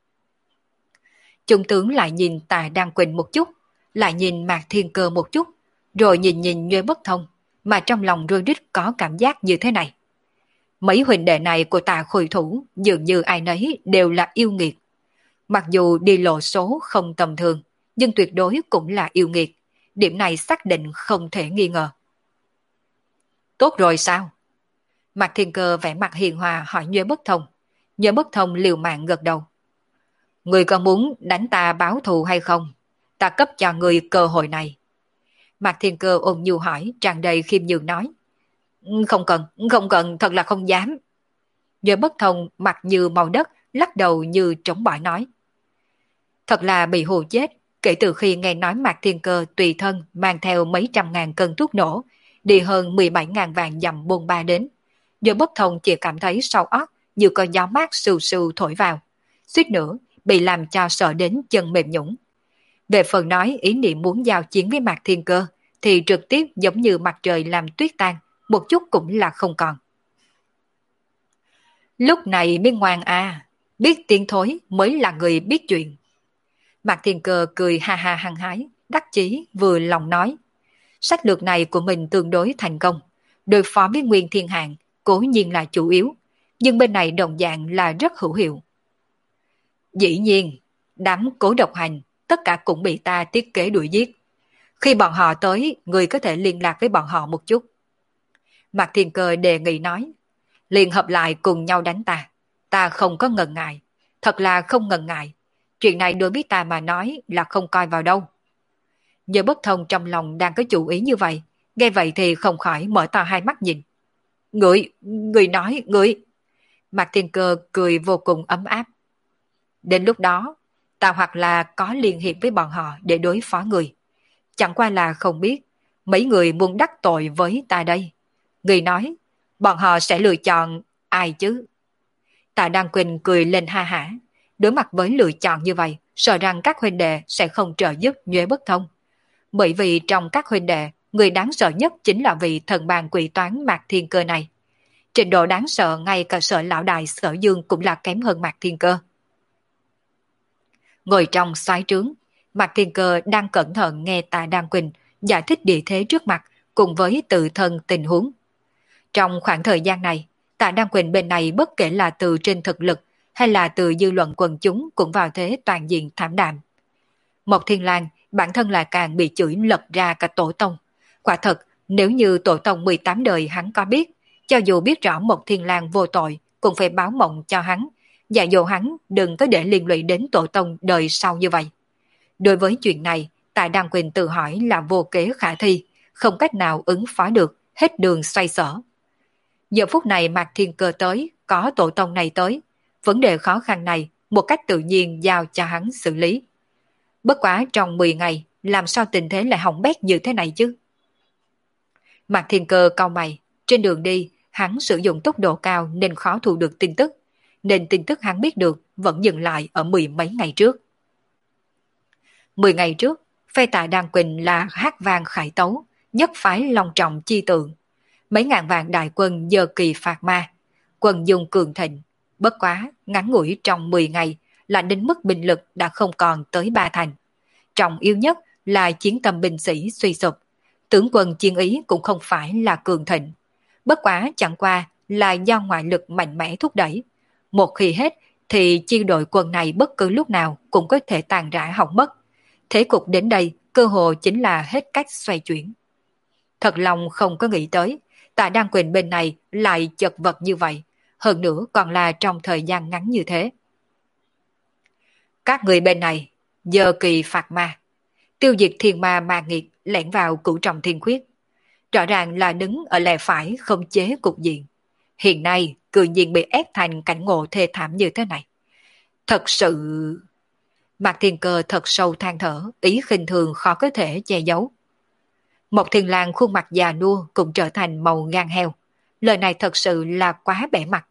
Trung tướng lại nhìn Tạ Đan Quỳnh một chút, lại nhìn Mạc Thiên Cơ một chút, rồi nhìn nhìn Nhuế Bất Thông, mà trong lòng rơi rít có cảm giác như thế này. Mấy huynh đệ này của Tạ Khôi Thủ dường như ai nấy đều là yêu nghiệt. Mặc dù đi lộ số không tầm thường, nhưng tuyệt đối cũng là yêu nghiệt. Điểm này xác định không thể nghi ngờ. Tốt rồi sao? Mạc Thiên Cơ vẻ mặt hiền hòa hỏi Nhuế Bất Thông. Nhuế Bất Thông liều mạng gật đầu. Người có muốn đánh ta báo thù hay không? Ta cấp cho người cơ hội này. Mạc Thiên Cơ ôm nhu hỏi, tràn đầy khiêm nhường nói. Không cần, không cần, thật là không dám. Nhuế Bất Thông mặt như màu đất, lắc đầu như trống bỏi nói. Thật là bị hù chết, kể từ khi nghe nói Mạc Thiên Cơ tùy thân mang theo mấy trăm ngàn cân thuốc nổ, đi hơn mười bảy ngàn vạn dặm bôn ba đến. Nhuế Bất Thông chỉ cảm thấy sau óc như có gió mát sù sù thổi vào, suýt nữa bị làm cho sợ đến chân mềm nhũn. Về phần nói ý niệm muốn giao chiến với Mạc Thiên Cơ, thì trực tiếp giống như mặt trời làm tuyết tan, một chút cũng là không còn. Lúc này mới ngoan à, biết tiếng thối mới là người biết chuyện. Mạc Thiên Cơ cười ha ha hăng hái, đắc chí vừa lòng nói. Sách lược này của mình tương đối thành công, đối phó với Nguyên Thiên Hạng cố nhiên là chủ yếu, nhưng bên này đồng dạng là rất hữu hiệu. Dĩ nhiên, đám cố độc hành, tất cả cũng bị ta thiết kế đuổi giết. Khi bọn họ tới, người có thể liên lạc với bọn họ một chút. Mạc Thiên Cơ đề nghị nói, liên hợp lại cùng nhau đánh ta. Ta không có ngần ngại, thật là không ngần ngại. Chuyện này đối với ta mà nói là không coi vào đâu. Nhờ Bất Thông trong lòng đang có chủ ý như vậy, nghe vậy thì không khỏi mở to hai mắt nhìn. Người, người nói, người. Mạc Thiên Cơ cười vô cùng ấm áp. Đến lúc đó, ta hoặc là có liên hiệp với bọn họ để đối phó người. Chẳng qua là không biết, mấy người muốn đắc tội với ta đây. Người nói, bọn họ sẽ lựa chọn ai chứ? Tạ Đan Quỳnh cười lên ha hả. Đối mặt với lựa chọn như vậy, sợ rằng các huynh đệ sẽ không trợ giúp Nhuế Bất Thông. Bởi vì trong các huynh đệ, người đáng sợ nhất chính là vị thần bàn quỷ toán Mạc Thiên Cơ này. Trình độ đáng sợ ngay cả Sở lão đại Sở Dương cũng là kém hơn Mạc Thiên Cơ. Ngồi trong xoáy trướng, Mạc Thiên Cơ đang cẩn thận nghe Tạ Đan Quỳnh giải thích địa thế trước mặt cùng với tự thân tình huống. Trong khoảng thời gian này, Tạ Đan Quỳnh bên này bất kể là từ trên thực lực hay là từ dư luận quần chúng cũng vào thế toàn diện thảm đạm. Mộc Thiên Lang bản thân là càng bị chửi lật ra cả tổ tông. Quả thật, nếu như tổ tông mười tám đời hắn có biết, cho dù biết rõ Mộc Thiên Lang vô tội, cũng phải báo mộng cho hắn, dạy dỗ hắn đừng có để liên lụy đến tổ tông đời sau như vậy. Đối với chuyện này, Tạ Đan Quỳnh tự hỏi là vô kế khả thi, không cách nào ứng phó được, hết đường xoay sở. Giờ phút này Mạc Thiên Cơ tới, có tổ tông này tới, vấn đề khó khăn này một cách tự nhiên giao cho hắn xử lý. Bất quá trong mười ngày, làm sao tình thế lại hỏng bét như thế này chứ? Mạc Thiên Cơ cau mày, trên đường đi, hắn sử dụng tốc độ cao nên khó thu được tin tức, nên tin tức hắn biết được vẫn dừng lại ở mười mấy ngày trước. Mười ngày trước, phe Tạ Đan Quỳnh là hát vang khải tấu, nhất phái long trọng chi tượng. Mấy ngàn vạn đại quân giờ kỳ phạt ma, quân dung cường thịnh, bất quá ngắn ngủi trong mười ngày là đến mức binh lực đã không còn tới ba thành. Trọng yếu nhất là chiến tâm binh sĩ suy sụp, tướng quân chiến ý cũng không phải là cường thịnh. Bất quá chẳng qua là do ngoại lực mạnh mẽ thúc đẩy. Một khi hết thì chi đội quân này bất cứ lúc nào cũng có thể tàn rã hỏng mất. Thế cục đến đây cơ hồ chính là hết cách xoay chuyển. Thật lòng không có nghĩ tới, Tạ Đăng Quỳnh bên này lại chật vật như vậy, hơn nữa còn là trong thời gian ngắn như thế. Các người bên này, giờ kỳ phạt ma, tiêu diệt thiên ma ma nghiệt lẻn vào cửu trọng thiên khuyết. Rõ ràng là đứng ở lề phải không chế cục diện. Hiện nay, cự nhiên bị ép thành cảnh ngộ thê thảm như thế này. Thật sự... Mạc Thiên Cơ thật sâu than thở, ý khinh thường khó có thể che giấu. Một Thiên Lang khuôn mặt già nua cũng trở thành màu gan heo. Lời này thật sự là quá bẻ mặt.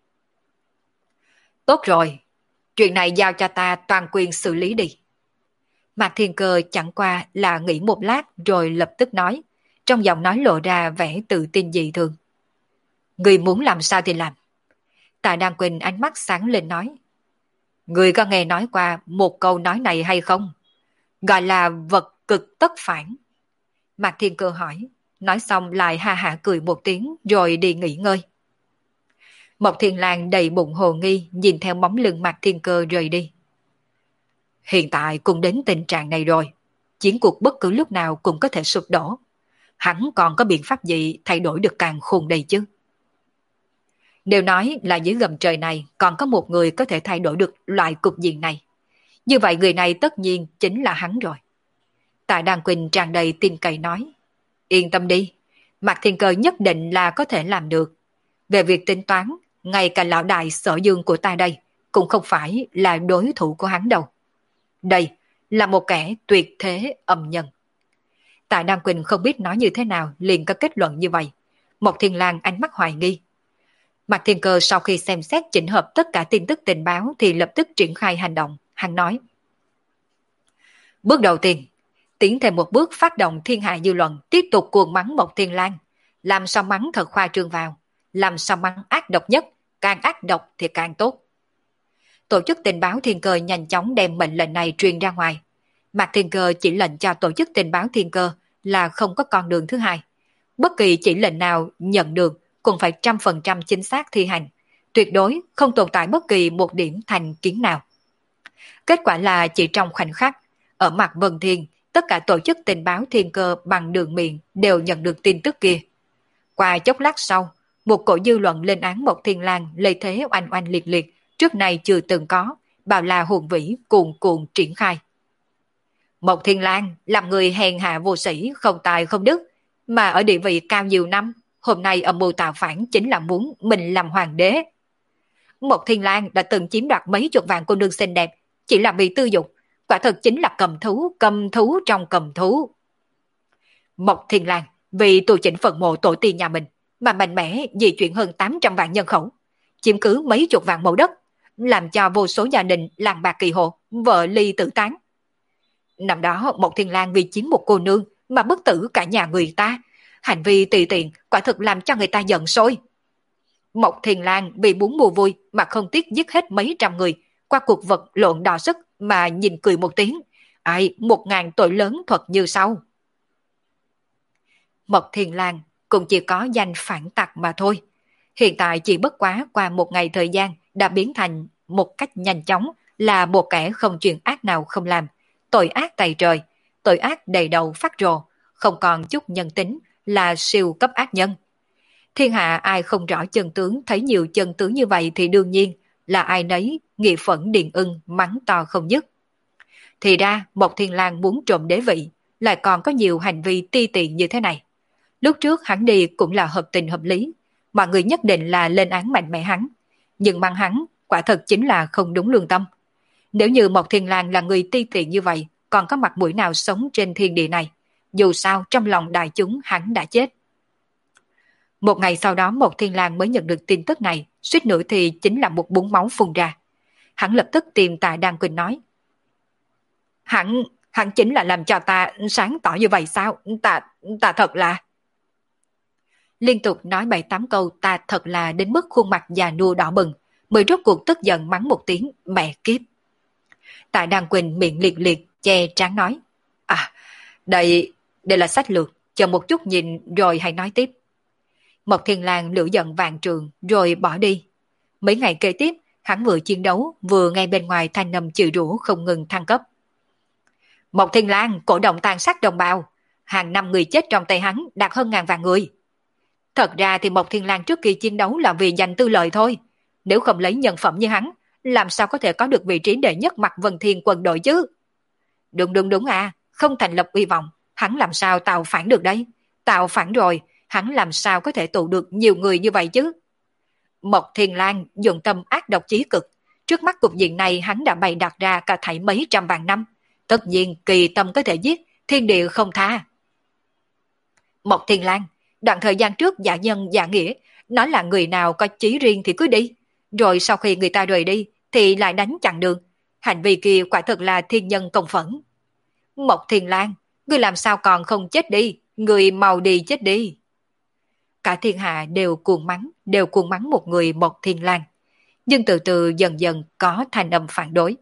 Tốt rồi, chuyện này giao cho ta toàn quyền xử lý đi. Mạc Thiên Cơ chẳng qua là nghĩ một lát rồi lập tức nói, trong giọng nói lộ ra vẻ tự tin dị thường. Người muốn làm sao thì làm. Tạ Đăng Quỳnh ánh mắt sáng lên nói. Người có nghe nói qua một câu nói này hay không? Gọi là vật cực tất phản. Mạc Thiên Cơ hỏi, nói xong lại ha hả cười một tiếng rồi đi nghỉ ngơi. Mộc Thiên Lang đầy bụng hồ nghi nhìn theo bóng lưng Mạc Thiên Cơ rời đi. Hiện tại cũng đến tình trạng này rồi, chiến cuộc bất cứ lúc nào cũng có thể sụp đổ. Hắn còn có biện pháp gì thay đổi được càng khôn đây chứ? Nếu nói là dưới gầm trời này còn có một người có thể thay đổi được loại cục diện này, như vậy người này tất nhiên chính là hắn rồi. Tạ Đăng Quỳnh tràn đầy tin cậy nói, yên tâm đi, Mạc Thiên Cơ nhất định là có thể làm được. Về việc tính toán, ngay cả lão đại Sở Dương của ta đây cũng không phải là đối thủ của hắn đâu. Đây là một kẻ tuyệt thế âm nhân. Tạ Đăng Quỳnh không biết nói như thế nào liền có kết luận như vậy. Mộc Thiên Lang ánh mắt hoài nghi. Mạc Thiên Cơ sau khi xem xét chỉnh hợp tất cả tin tức tình báo thì lập tức triển khai hành động. Hắn nói, bước đầu tiên, tiến thêm một bước phát động thiên hạ dư luận, tiếp tục cuồng mắng Mộc Thiên Lang, làm sao mắng thật khoa trương vào, làm sao mắng ác độc nhất, càng ác độc thì càng tốt. Tổ chức tình báo Thiên Cơ nhanh chóng đem mệnh lệnh này truyền ra ngoài. Mạc Thiên Cơ chỉ lệnh cho tổ chức tình báo Thiên Cơ là không có con đường thứ hai. Bất kỳ chỉ lệnh nào nhận được cũng phải trăm phần trăm chính xác thi hành, tuyệt đối không tồn tại bất kỳ một điểm thành kiến nào. Kết quả là chỉ trong khoảnh khắc, ở mặt Vân Thiên, tất cả tổ chức tình báo Thiên Cơ bằng đường miệng đều nhận được tin tức kia. Qua chốc lát sau, một cổ dư luận lên án Mộc Thiên Lang lợi thế oanh oanh liệt liệt, trước này chưa từng có, bảo là hùng vĩ cuồn cuộn triển khai. Mộc Thiên Lang làm người hèn hạ vô sĩ, không tài không đức, mà ở địa vị cao nhiều năm, hôm nay âm mưu tạo phản chính là muốn mình làm hoàng đế. Mộc Thiên Lang đã từng chiếm đoạt mấy chục vạn cô nương xinh đẹp, chỉ là vì tư dục, quả thật chính là cầm thú, cầm thú trong cầm thú. Mộc Thiên Lang vì tu chỉnh phần mộ tổ tiên nhà mình, mà mạnh mẽ di chuyển hơn tám trăm vạn nhân khẩu, chiếm cứ mấy chục vạn mẫu đất, làm cho vô số gia đình làng bạc kỳ hộ, vợ ly tử tán. Năm đó Mộc Thiên Lang vì chiếm một cô nương mà bức tử cả nhà người ta, hành vi tùy tiện quả thực làm cho người ta giận sôi. Mộc Thiên Lang vì muốn mua vui mà không tiếc giết hết mấy trăm người, qua cuộc vật lộn đỏ sức mà nhìn cười một tiếng, ai một ngàn tội lớn thuật như sau. Mộc Thiên Lang cũng chỉ có danh phản tặc mà thôi. Hiện tại chỉ bất quá qua một ngày thời gian đã biến thành một cách nhanh chóng là một kẻ không chuyện ác nào không làm, tội ác tày trời, tội ác đầy đầu phát rồ, không còn chút nhân tính, là siêu cấp ác nhân. Thiên hạ ai không rõ chân tướng, thấy nhiều chân tướng như vậy thì đương nhiên là ai nấy nghị phẫn điền ưng mắng to không dứt. Thì ra Mộc Thiên Lang muốn trộm đế vị, lại còn có nhiều hành vi ti tiện như thế này. Lúc trước hắn đi cũng là hợp tình hợp lý, mọi người nhất định là lên án mạnh mẽ hắn, nhưng mang hắn quả thật chính là không đúng lương tâm. Nếu như Mộc Thiên Lang là người ti tiện như vậy, còn có mặt mũi nào sống trên thiên địa này? Dù sao trong lòng đại chúng hắn đã chết. Một ngày sau đó Mộc Thiên Lang mới nhận được tin tức này, suýt nữa thì chính là một búng máu phun ra. Hắn lập tức tìm Tạ Đăng Quỳnh nói, Hắn, hắn chính là làm cho ta sáng tỏ như vậy sao? Ta, ta thật là... Liên tục nói bảy tám câu ta thật là đến mức khuôn mặt già nua đỏ bừng, mới rốt cuộc tức giận mắng một tiếng mẹ kiếp. Tạ Đăng Quỳnh miệng liệt liệt che trán nói, à, đây, đây là sách lược, chờ một chút nhìn rồi hãy nói tiếp. Mộc Thiên Lang lửa giận vạn trường rồi bỏ đi. Mấy ngày kế tiếp, hắn vừa chiến đấu vừa ngay bên ngoài thanh âm chửi rủa không ngừng thăng cấp. Mộc Thiên Lang cổ động tàn sát đồng bào, Hàng năm người chết trong tay hắn đạt hơn ngàn vạn người. Thật ra thì Mộc Thiên Lang trước khi chiến đấu là vì giành tư lợi thôi. Nếu không lấy nhân phẩm như hắn, làm sao có thể có được vị trí đệ nhất mặt Vân Thiên quân đội chứ? Đúng đúng đúng à, không thành lập uy vọng, hắn làm sao tạo phản được đấy? Tạo phản rồi, hắn làm sao có thể tụ được nhiều người như vậy chứ? Mộc Thiên Lang dùng tâm ác độc chí cực. Trước mắt cục diện này hắn đã bày đặt ra cả thảy mấy trăm vạn năm. Tất nhiên kỳ tâm có thể giết, thiên địa không tha. Mộc Thiên Lang, đoạn thời gian trước giả nhân giả nghĩa, nói là người nào có chí riêng thì cứ đi. Rồi sau khi người ta rời đi, thì lại đánh chặn đường. Hành vi kia quả thật là thiên nhân công phẫn. Mộc Thiên Lang, người làm sao còn không chết đi, người mau đi chết đi. Cả thiên hạ đều cuồng mắng, đều cuồng mắng một người Mộc Thiên Lang. Nhưng từ từ dần dần có thanh âm phản đối.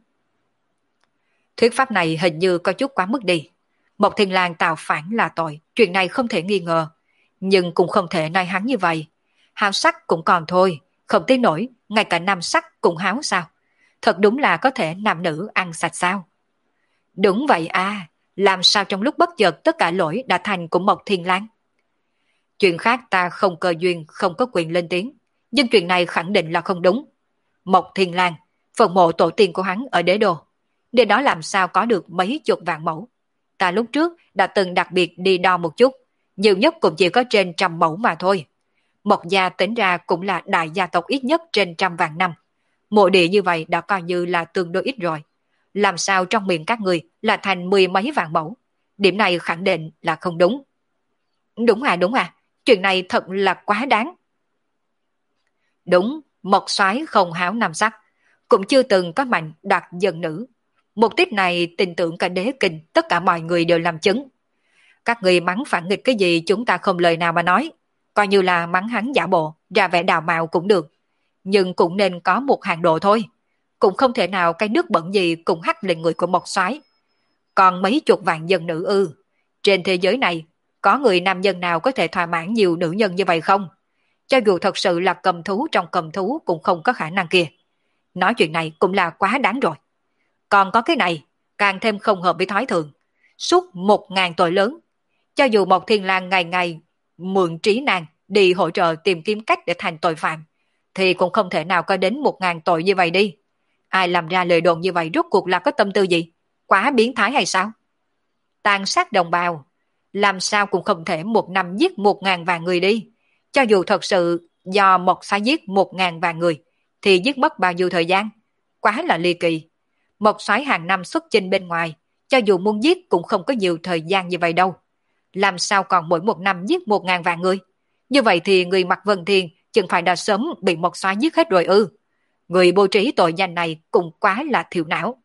Thuyết pháp này hình như có chút quá mức đi. Mộc Thiên Lang tạo phản là tội, chuyện này không thể nghi ngờ. Nhưng cũng không thể nói hắn như vậy. Háo sắc cũng còn thôi, không tới nổi, ngay cả nam sắc cũng háo sao. Thật đúng là có thể nam nữ ăn sạch sao. Đúng vậy à, làm sao trong lúc bất chợt tất cả lỗi đã thành của Mộc Thiên Lang. Chuyện khác ta không cơ duyên, không có quyền lên tiếng. Nhưng chuyện này khẳng định là không đúng. Mộc Thiên Lang, phần mộ tổ tiên của hắn ở đế đô. Để đó làm sao có được mấy chục vạn mẫu. Ta lúc trước đã từng đặc biệt đi đo một chút. Nhiều nhất cũng chỉ có trên trăm mẫu mà thôi. Mộc gia tính ra cũng là đại gia tộc ít nhất trên trăm vạn năm. Mộ địa như vậy đã coi như là tương đối ít rồi. Làm sao trong miệng các người là thành mười mấy vạn mẫu. Điểm này khẳng định là không đúng. Đúng à đúng à, chuyện này thật là quá đáng. Đúng, Mộc soái không háo nam sắc, cũng chưa từng có mạnh đoạt dân nữ. Một tiết này tin tưởng cả đế kinh, tất cả mọi người đều làm chứng. Các người mắng phản nghịch cái gì chúng ta không lời nào mà nói, coi như là mắng hắn giả bộ, ra vẻ đào mạo cũng được. Nhưng cũng nên có một hạn độ thôi. Cũng không thể nào cái nước bẩn gì cũng hắt lên người của Mộc soái. Còn mấy chục vạn dân nữ ư? Trên thế giới này, có người nam nhân nào có thể thỏa mãn nhiều nữ nhân như vậy không? Cho dù thật sự là cầm thú trong cầm thú cũng không có khả năng kia. Nói chuyện này cũng là quá đáng rồi. Còn có cái này, càng thêm không hợp với thói thường. Suốt một ngàn tội lớn. Cho dù một thiên lang ngày ngày mượn trí năng đi hỗ trợ tìm kiếm cách để thành tội phạm, thì cũng không thể nào có đến một ngàn tội như vậy đi. Ai làm ra lời đồn như vậy rốt cuộc là có tâm tư gì? Quá biến thái hay sao? Tàn sát đồng bào, làm sao cũng không thể một năm giết một ngàn vạn người đi. Cho dù thật sự do một xã giết một ngàn vạn người, thì giết mất bao nhiêu thời gian? Quá là ly kỳ. Một soái hàng năm xuất chinh bên ngoài, cho dù muốn giết cũng không có nhiều thời gian như vậy đâu. Làm sao còn mỗi một năm giết một ngàn vạn người? Như vậy thì người mặc Vân Thiên chừng phải đã sớm bị một soái giết hết rồi ư? Người bố trí tội danh này cũng quá là thiểu não.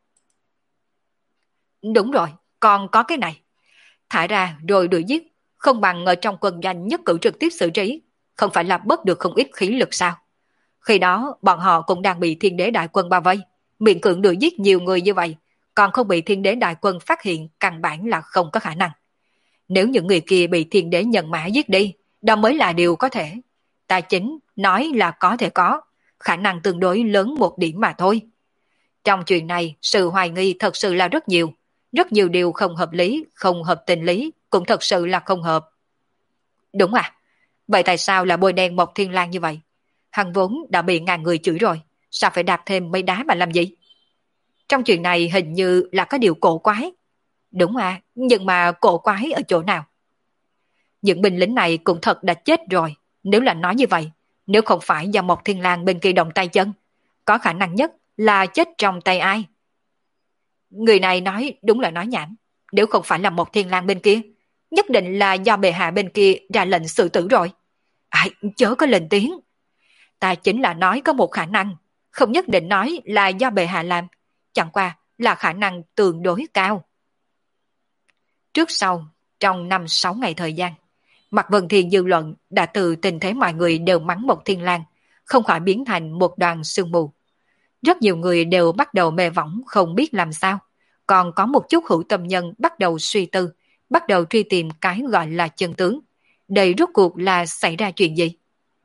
Đúng rồi, còn có cái này. Thả ra rồi đuổi giết, không bằng ở trong quân danh nhất cử trực tiếp xử trí, không phải là bớt được không ít khí lực sao? Khi đó bọn họ cũng đang bị thiên đế đại quân bao vây, miễn cưỡng đuổi giết nhiều người như vậy, còn không bị thiên đế đại quân phát hiện căn bản là không có khả năng. Nếu những người kia bị thiên đế nhân mã giết đi, đó mới là điều có thể. Tài chính nói là có thể có, khả năng tương đối lớn một điểm mà thôi. Trong chuyện này, sự hoài nghi thật sự là rất nhiều. Rất nhiều điều không hợp lý, không hợp tình lý, cũng thật sự là không hợp. Đúng à? Vậy tại sao là bôi đen Mộc Thiên Lang như vậy? Hắn vốn đã bị ngàn người chửi rồi, sao phải đạp thêm mấy đá mà làm gì? Trong chuyện này hình như là có điều cổ quái. Đúng à, nhưng mà cổ quái ở chỗ nào? Những binh lính này cũng thật đã chết rồi. Nếu là nói như vậy, nếu không phải do Mộc Thiên Lang bên kia động tay chân, có khả năng nhất là chết trong tay ai? Người này nói đúng là nói nhảm. Nếu không phải là Mộc Thiên Lang bên kia, nhất định là do bệ hạ bên kia ra lệnh xử tử rồi. Ai, chớ có lên tiếng. Ta chính là nói có một khả năng, không nhất định nói là do bệ hạ làm, chẳng qua là khả năng tương đối cao. Trước sau, trong năm sáu ngày thời gian, Mạc Vân Thiên dư luận đã từ tình thế mọi người đều mắng Mộc Thiên Lang, không khỏi biến thành một đoàn sương mù. Rất nhiều người đều bắt đầu mê võng không biết làm sao, còn có một chút hữu tâm nhân bắt đầu suy tư, bắt đầu truy tìm cái gọi là chân tướng. Đây rốt cuộc là xảy ra chuyện gì?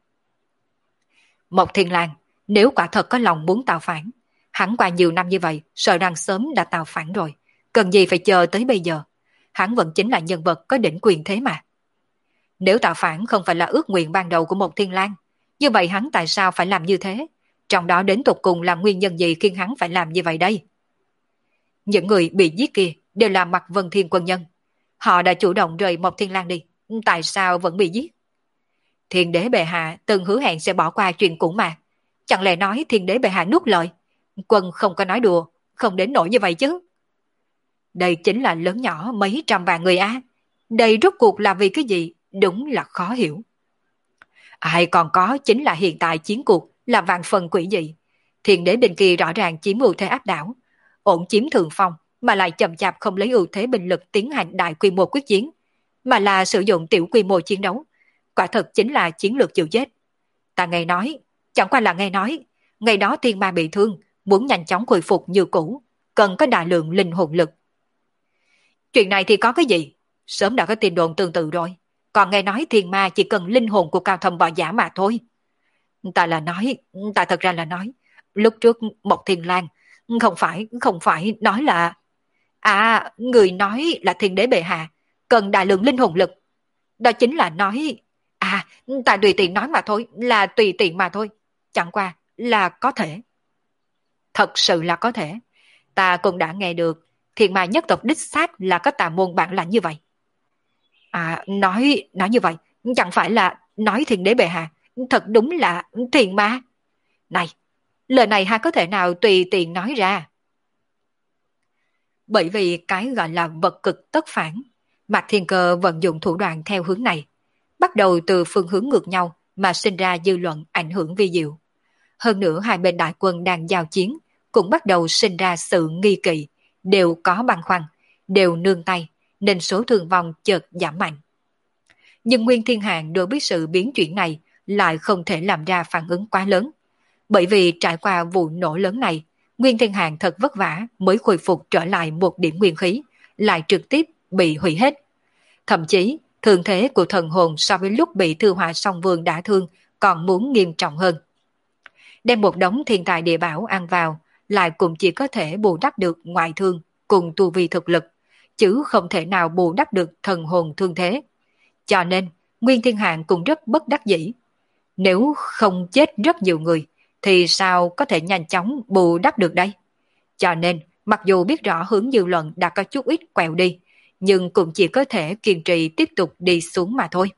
Mộc Thiên Lang, nếu quả thật có lòng muốn tạo phản, hắn qua nhiều năm như vậy, sợ rằng sớm đã tạo phản rồi, cần gì phải chờ tới bây giờ. hắn vẫn chính là nhân vật có đỉnh quyền thế mà. Nếu tạo phản không phải là ước nguyện ban đầu của một Thiên Lang, như vậy hắn tại sao phải làm như thế? Trong đó đến tột cùng là nguyên nhân gì khiến hắn phải làm như vậy đây? Những người bị giết kia đều là Mạc Vân Thiên quân nhân. Họ đã chủ động rời một Thiên Lang đi, tại sao vẫn bị giết? Thiên đế bệ hạ từng hứa hẹn sẽ bỏ qua chuyện cũ mà. Chẳng lẽ nói thiên đế bệ hạ nuốt lời? Quân không có nói đùa, không đến nỗi như vậy chứ. Đây chính là lớn nhỏ mấy trăm vạn người á. Đây rốt cuộc là vì cái gì? Đúng là khó hiểu. Ai còn có chính là hiện tại chiến cuộc là vạn phần quỷ dị. Thiên đế bên kia rõ ràng chiếm ưu thế áp đảo, ổn chiếm thượng phong, mà lại chậm chạp không lấy ưu thế binh lực tiến hành đại quy mô quyết chiến, mà là sử dụng tiểu quy mô chiến đấu. Quả thật chính là chiến lược chịu chết. Ta nghe nói, chẳng qua là nghe nói, ngày đó thiên ma bị thương, muốn nhanh chóng khôi phục như cũ, cần có đại lượng linh hồn lực. Chuyện này thì có cái gì? Sớm đã có tin đồn tương tự rồi. Còn nghe nói thiên ma chỉ cần linh hồn của cao thâm võ giả mà thôi. Ta là nói, ta thật ra là nói, lúc trước một Thiên Lang, không phải, không phải nói là... À, người nói là thiên đế bệ hạ, cần đại lượng linh hồn lực. Đó chính là nói... À, ta tùy tiện nói mà thôi, là tùy tiện mà thôi. Chẳng qua là có thể. Thật sự là có thể. Ta cũng đã nghe được, thiên ma nhất tộc đích xác là có tà môn bản lãnh như vậy. À, nói, nói như vậy, chẳng phải là nói thiên đế bệ hạ, thật đúng là thiên ma. Này, lời này ha có thể nào tùy tiện nói ra. Bởi vì cái gọi là vật cực tất phản, Mạc Thiên Cơ vận dụng thủ đoạn theo hướng này, bắt đầu từ phương hướng ngược nhau mà sinh ra dư luận ảnh hưởng vi diệu. Hơn nữa hai bên đại quân đang giao chiến cũng bắt đầu sinh ra sự nghi kỵ, đều có băn khoăn, đều nương tay, nên số thương vong chợt giảm mạnh. Nhưng Nguyên Thiên Hạng đối với sự biến chuyển này lại không thể làm ra phản ứng quá lớn. Bởi vì trải qua vụ nổ lớn này, Nguyên Thiên Hạng thật vất vả mới khôi phục trở lại một điểm nguyên khí, lại trực tiếp bị hủy hết. Thậm chí, thương thế của thần hồn so với lúc bị Thư Họa Song Vương đả thương còn muốn nghiêm trọng hơn. Đem một đống thiên tài địa bảo ăn vào, lại cũng chỉ có thể bù đắp được ngoại thương cùng tu vi thực lực, chứ không thể nào bù đắp được thần hồn thương thế. Cho nên, Nguyên Thiên Hạng cũng rất bất đắc dĩ. Nếu không chết rất nhiều người, thì sao có thể nhanh chóng bù đắp được đây? Cho nên, mặc dù biết rõ hướng dư luận đã có chút ít quẹo đi, nhưng cũng chỉ có thể kiên trì tiếp tục đi xuống mà thôi.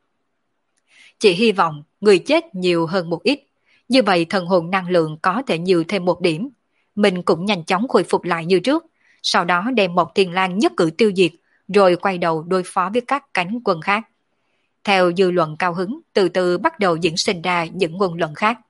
Chỉ hy vọng người chết nhiều hơn một ít, như vậy thần hồn năng lượng có thể nhiều thêm một điểm. Mình cũng nhanh chóng khôi phục lại như trước, sau đó đem một Thiên Lang nhất cử tiêu diệt, rồi quay đầu đối phó với các cánh quân khác. Theo dư luận cao hứng, từ từ bắt đầu diễn sinh ra những ngôn luận khác.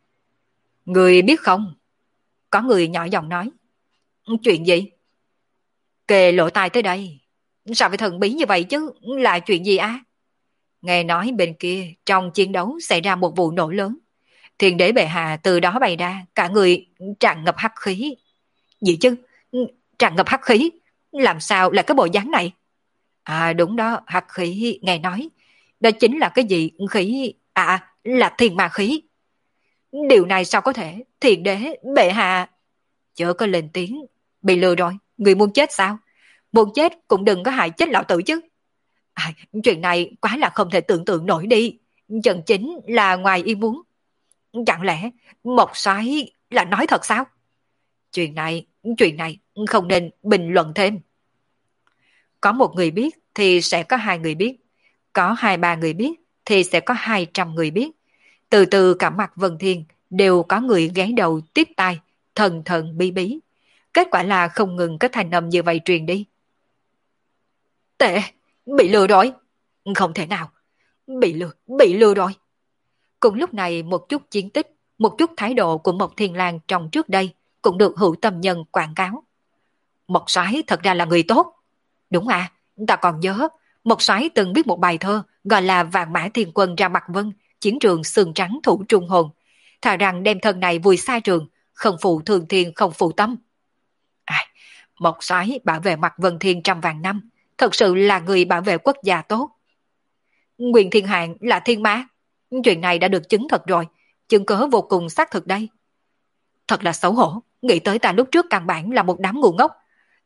Người biết không? Có người nhỏ giọng nói. Chuyện gì? Kề lỗ tai tới đây. Sao phải thần bí như vậy chứ? Là chuyện gì á? Nghe nói bên kia trong chiến đấu xảy ra một vụ nổ lớn. Thiên đế bệ hạ từ đó bày ra, cả người tràn ngập hắc khí. Gì chứ? Tràn ngập hắc khí? Làm sao lại cái bộ dáng này? À đúng đó, hắc khí, nghe nói. Đó chính là cái gì khí? À, là thiên ma khí. Điều này sao có thể? Thiên đế, bệ hạ. Chớ có lên tiếng. Bị lừa rồi, người muốn chết sao? Muốn chết cũng đừng có hại chết lão tử chứ. À, chuyện này quá là không thể tưởng tượng nổi đi. Chân chính là ngoài ý muốn. Chẳng lẽ Mộc Soái là nói thật sao? Chuyện này, chuyện này không nên bình luận thêm. Có một người biết thì sẽ có hai người biết. Có hai ba người biết thì sẽ có hai trăm người biết. Từ từ cả mặt Vân Thiên đều có người ghé đầu tiếp tai, thần thần bí bí. Kết quả là không ngừng có thành âm như vậy truyền đi. Tệ, bị lừa rồi. Không thể nào. Bị lừa, bị lừa rồi. Cùng lúc này một chút chiến tích, một chút thái độ của Mộc Thiên Lang trong trước đây cũng được hữu tâm nhân quảng cáo. Mộc Soái thật ra là người tốt. Đúng à, ta còn nhớ, Mộc Soái từng viết một bài thơ gọi là Vạn Mã Thiên Quân ra mặt vân, chiến trường sườn trắng thủ trung hồn. Thà rằng đem thân này vùi xa trường, không phụ thường thiên không phụ tâm. À, Mộc Soái bảo vệ mặt Vân Thiên trăm vạn năm, thật sự là người bảo vệ quốc gia tốt. Nguyên Thiên Hạng là thiên ma. Chuyện này đã được chứng thật rồi, chứng cớ vô cùng xác thực đây. Thật là xấu hổ, nghĩ tới ta lúc trước căn bản là một đám ngu ngốc.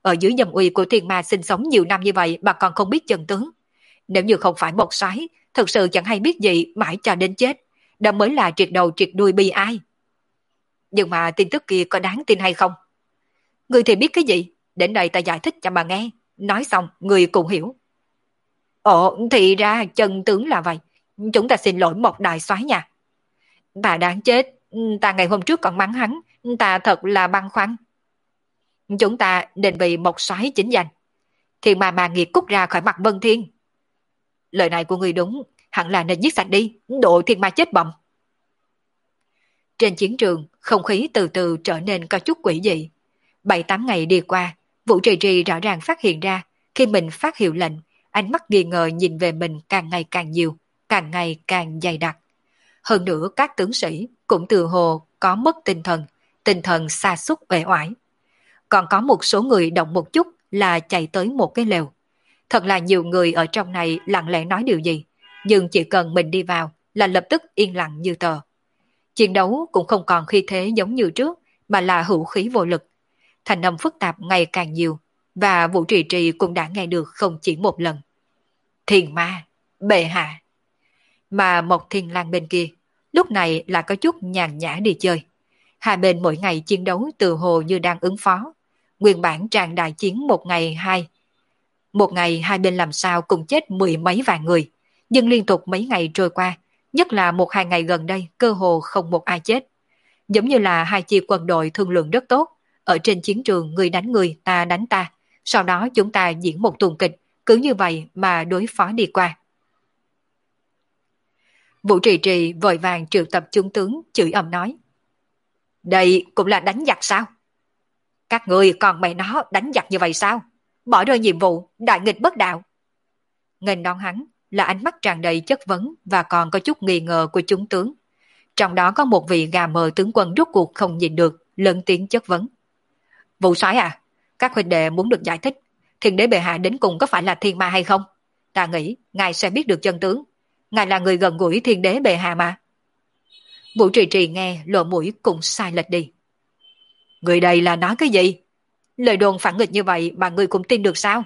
Ở dưới dâm uy của thiên ma sinh sống nhiều năm như vậy mà còn không biết chân tướng. Nếu như không phải một soái, thực sự chẳng hay biết gì mãi cho đến chết. Đó mới là triệt đầu triệt đuôi bi ai. Nhưng mà tin tức kia có đáng tin hay không? Người thì biết cái gì? Đến đây ta giải thích cho bà nghe. Nói xong, người cũng hiểu. Ồ, thì ra chân tướng là vậy. Chúng ta xin lỗi một đại soái nha. Ta đáng chết. Ta ngày hôm trước còn mắng hắn. Ta thật là băn khoăn. Chúng ta nên vì một soái chính danh. Thì mà bà nghiệt cút ra khỏi mặt Vân Thiên. Lời này của người đúng. Hẳn là nên giết sạch đi. Độ thiên ma chết bầm. Trên chiến trường, không khí từ từ trở nên có chút quỷ dị. Bảy tám ngày đi qua, Vũ Trì Trì rõ ràng phát hiện ra, khi mình phát hiệu lệnh, ánh mắt nghi ngờ nhìn về mình càng ngày càng nhiều, càng ngày càng dày đặc. Hơn nữa các tướng sĩ cũng từ hồ có mất tinh thần, tinh thần sa sút uể oải. Còn có một số người động một chút là chạy tới một cái lều. Thật là nhiều người ở trong này lặng lẽ nói điều gì, nhưng chỉ cần mình đi vào là lập tức yên lặng như tờ. Chiến đấu cũng không còn khí thế giống như trước, mà là hữu khí vô lực. Thành âm phức tạp ngày càng nhiều, và Vũ Trì Trì cũng đã nghe được không chỉ một lần. Thiền ma, bệ hạ. Mà Mộc Thiên Lang bên kia, lúc này là có chút nhàn nhã đi chơi. Hai bên mỗi ngày chiến đấu từ hồ như đang ứng phó. Nguyên bản tràn đại chiến một ngày hai. Một ngày hai bên làm sao cùng chết mười mấy vạn người, nhưng liên tục mấy ngày trôi qua, nhất là một hai ngày gần đây cơ hồ không một ai chết. Giống như là hai chi quân đội thương lượng rất tốt, ở trên chiến trường người đánh người, ta đánh ta, sau đó chúng ta diễn một tuần kịch, cứ như vậy mà đối phó đi qua. Vũ Trì Trì vội vàng triệu tập trung tướng chửi ầm nói. Đây cũng là đánh giặc sao? Các người còn mẹ nó đánh giặc như vậy sao? Bỏ rơi nhiệm vụ, đại nghịch bất đạo. Nghênh đón hắn là ánh mắt tràn đầy chất vấn và còn có chút nghi ngờ của chúng tướng. Trong đó có một vị gà mờ tướng quân rốt cuộc không nhìn được, lớn tiếng chất vấn. Vụ soái à, các huynh đệ muốn được giải thích, thiên đế bệ hạ đến cùng có phải là thiên ma hay không? Ta nghĩ ngài sẽ biết được chân tướng. Ngài là người gần gũi thiên đế bệ hạ mà. Vũ Trì Trì nghe lộ mũi cũng sai lệch đi. Người đây là nói cái gì? Lời đồn phản nghịch như vậy mà người cũng tin được sao?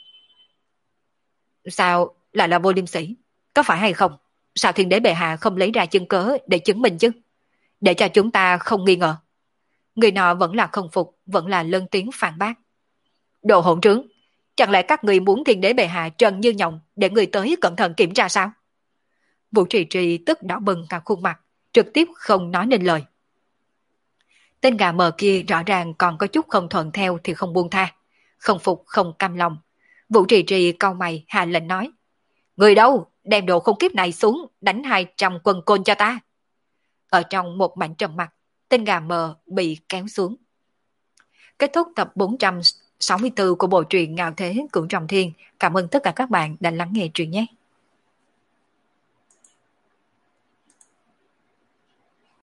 Sao lại là vô liêm sỉ? Có phải hay không? Sao thiên đế bệ hạ không lấy ra chứng cớ để chứng minh chứ? Để cho chúng ta không nghi ngờ. Người nọ vẫn là không phục, vẫn là lớn tiếng phản bác. Đồ hỗn trướng, chẳng lẽ các người muốn thiên đế bệ hạ trần như nhộng để người tới cẩn thận kiểm tra sao? Vũ Trì Trì tức đỏ bừng cả khuôn mặt, trực tiếp không nói nên lời. Tên gà mờ kia rõ ràng còn có chút không thuận theo thì không buông tha, không phục không cam lòng. Vũ Trì Trì cau mày hạ lệnh nói. Người đâu, đem đồ không kiếp này xuống, đánh hai trăm quân côn cho ta. Ở trong một mảnh trầm mặc, tên gà mờ bị kéo xuống. Kết thúc tập bốn trăm sáu mươi tư của bộ truyện Ngạo Thế Cửu Trọng Thiên. Cảm ơn tất cả các bạn đã lắng nghe truyện nhé.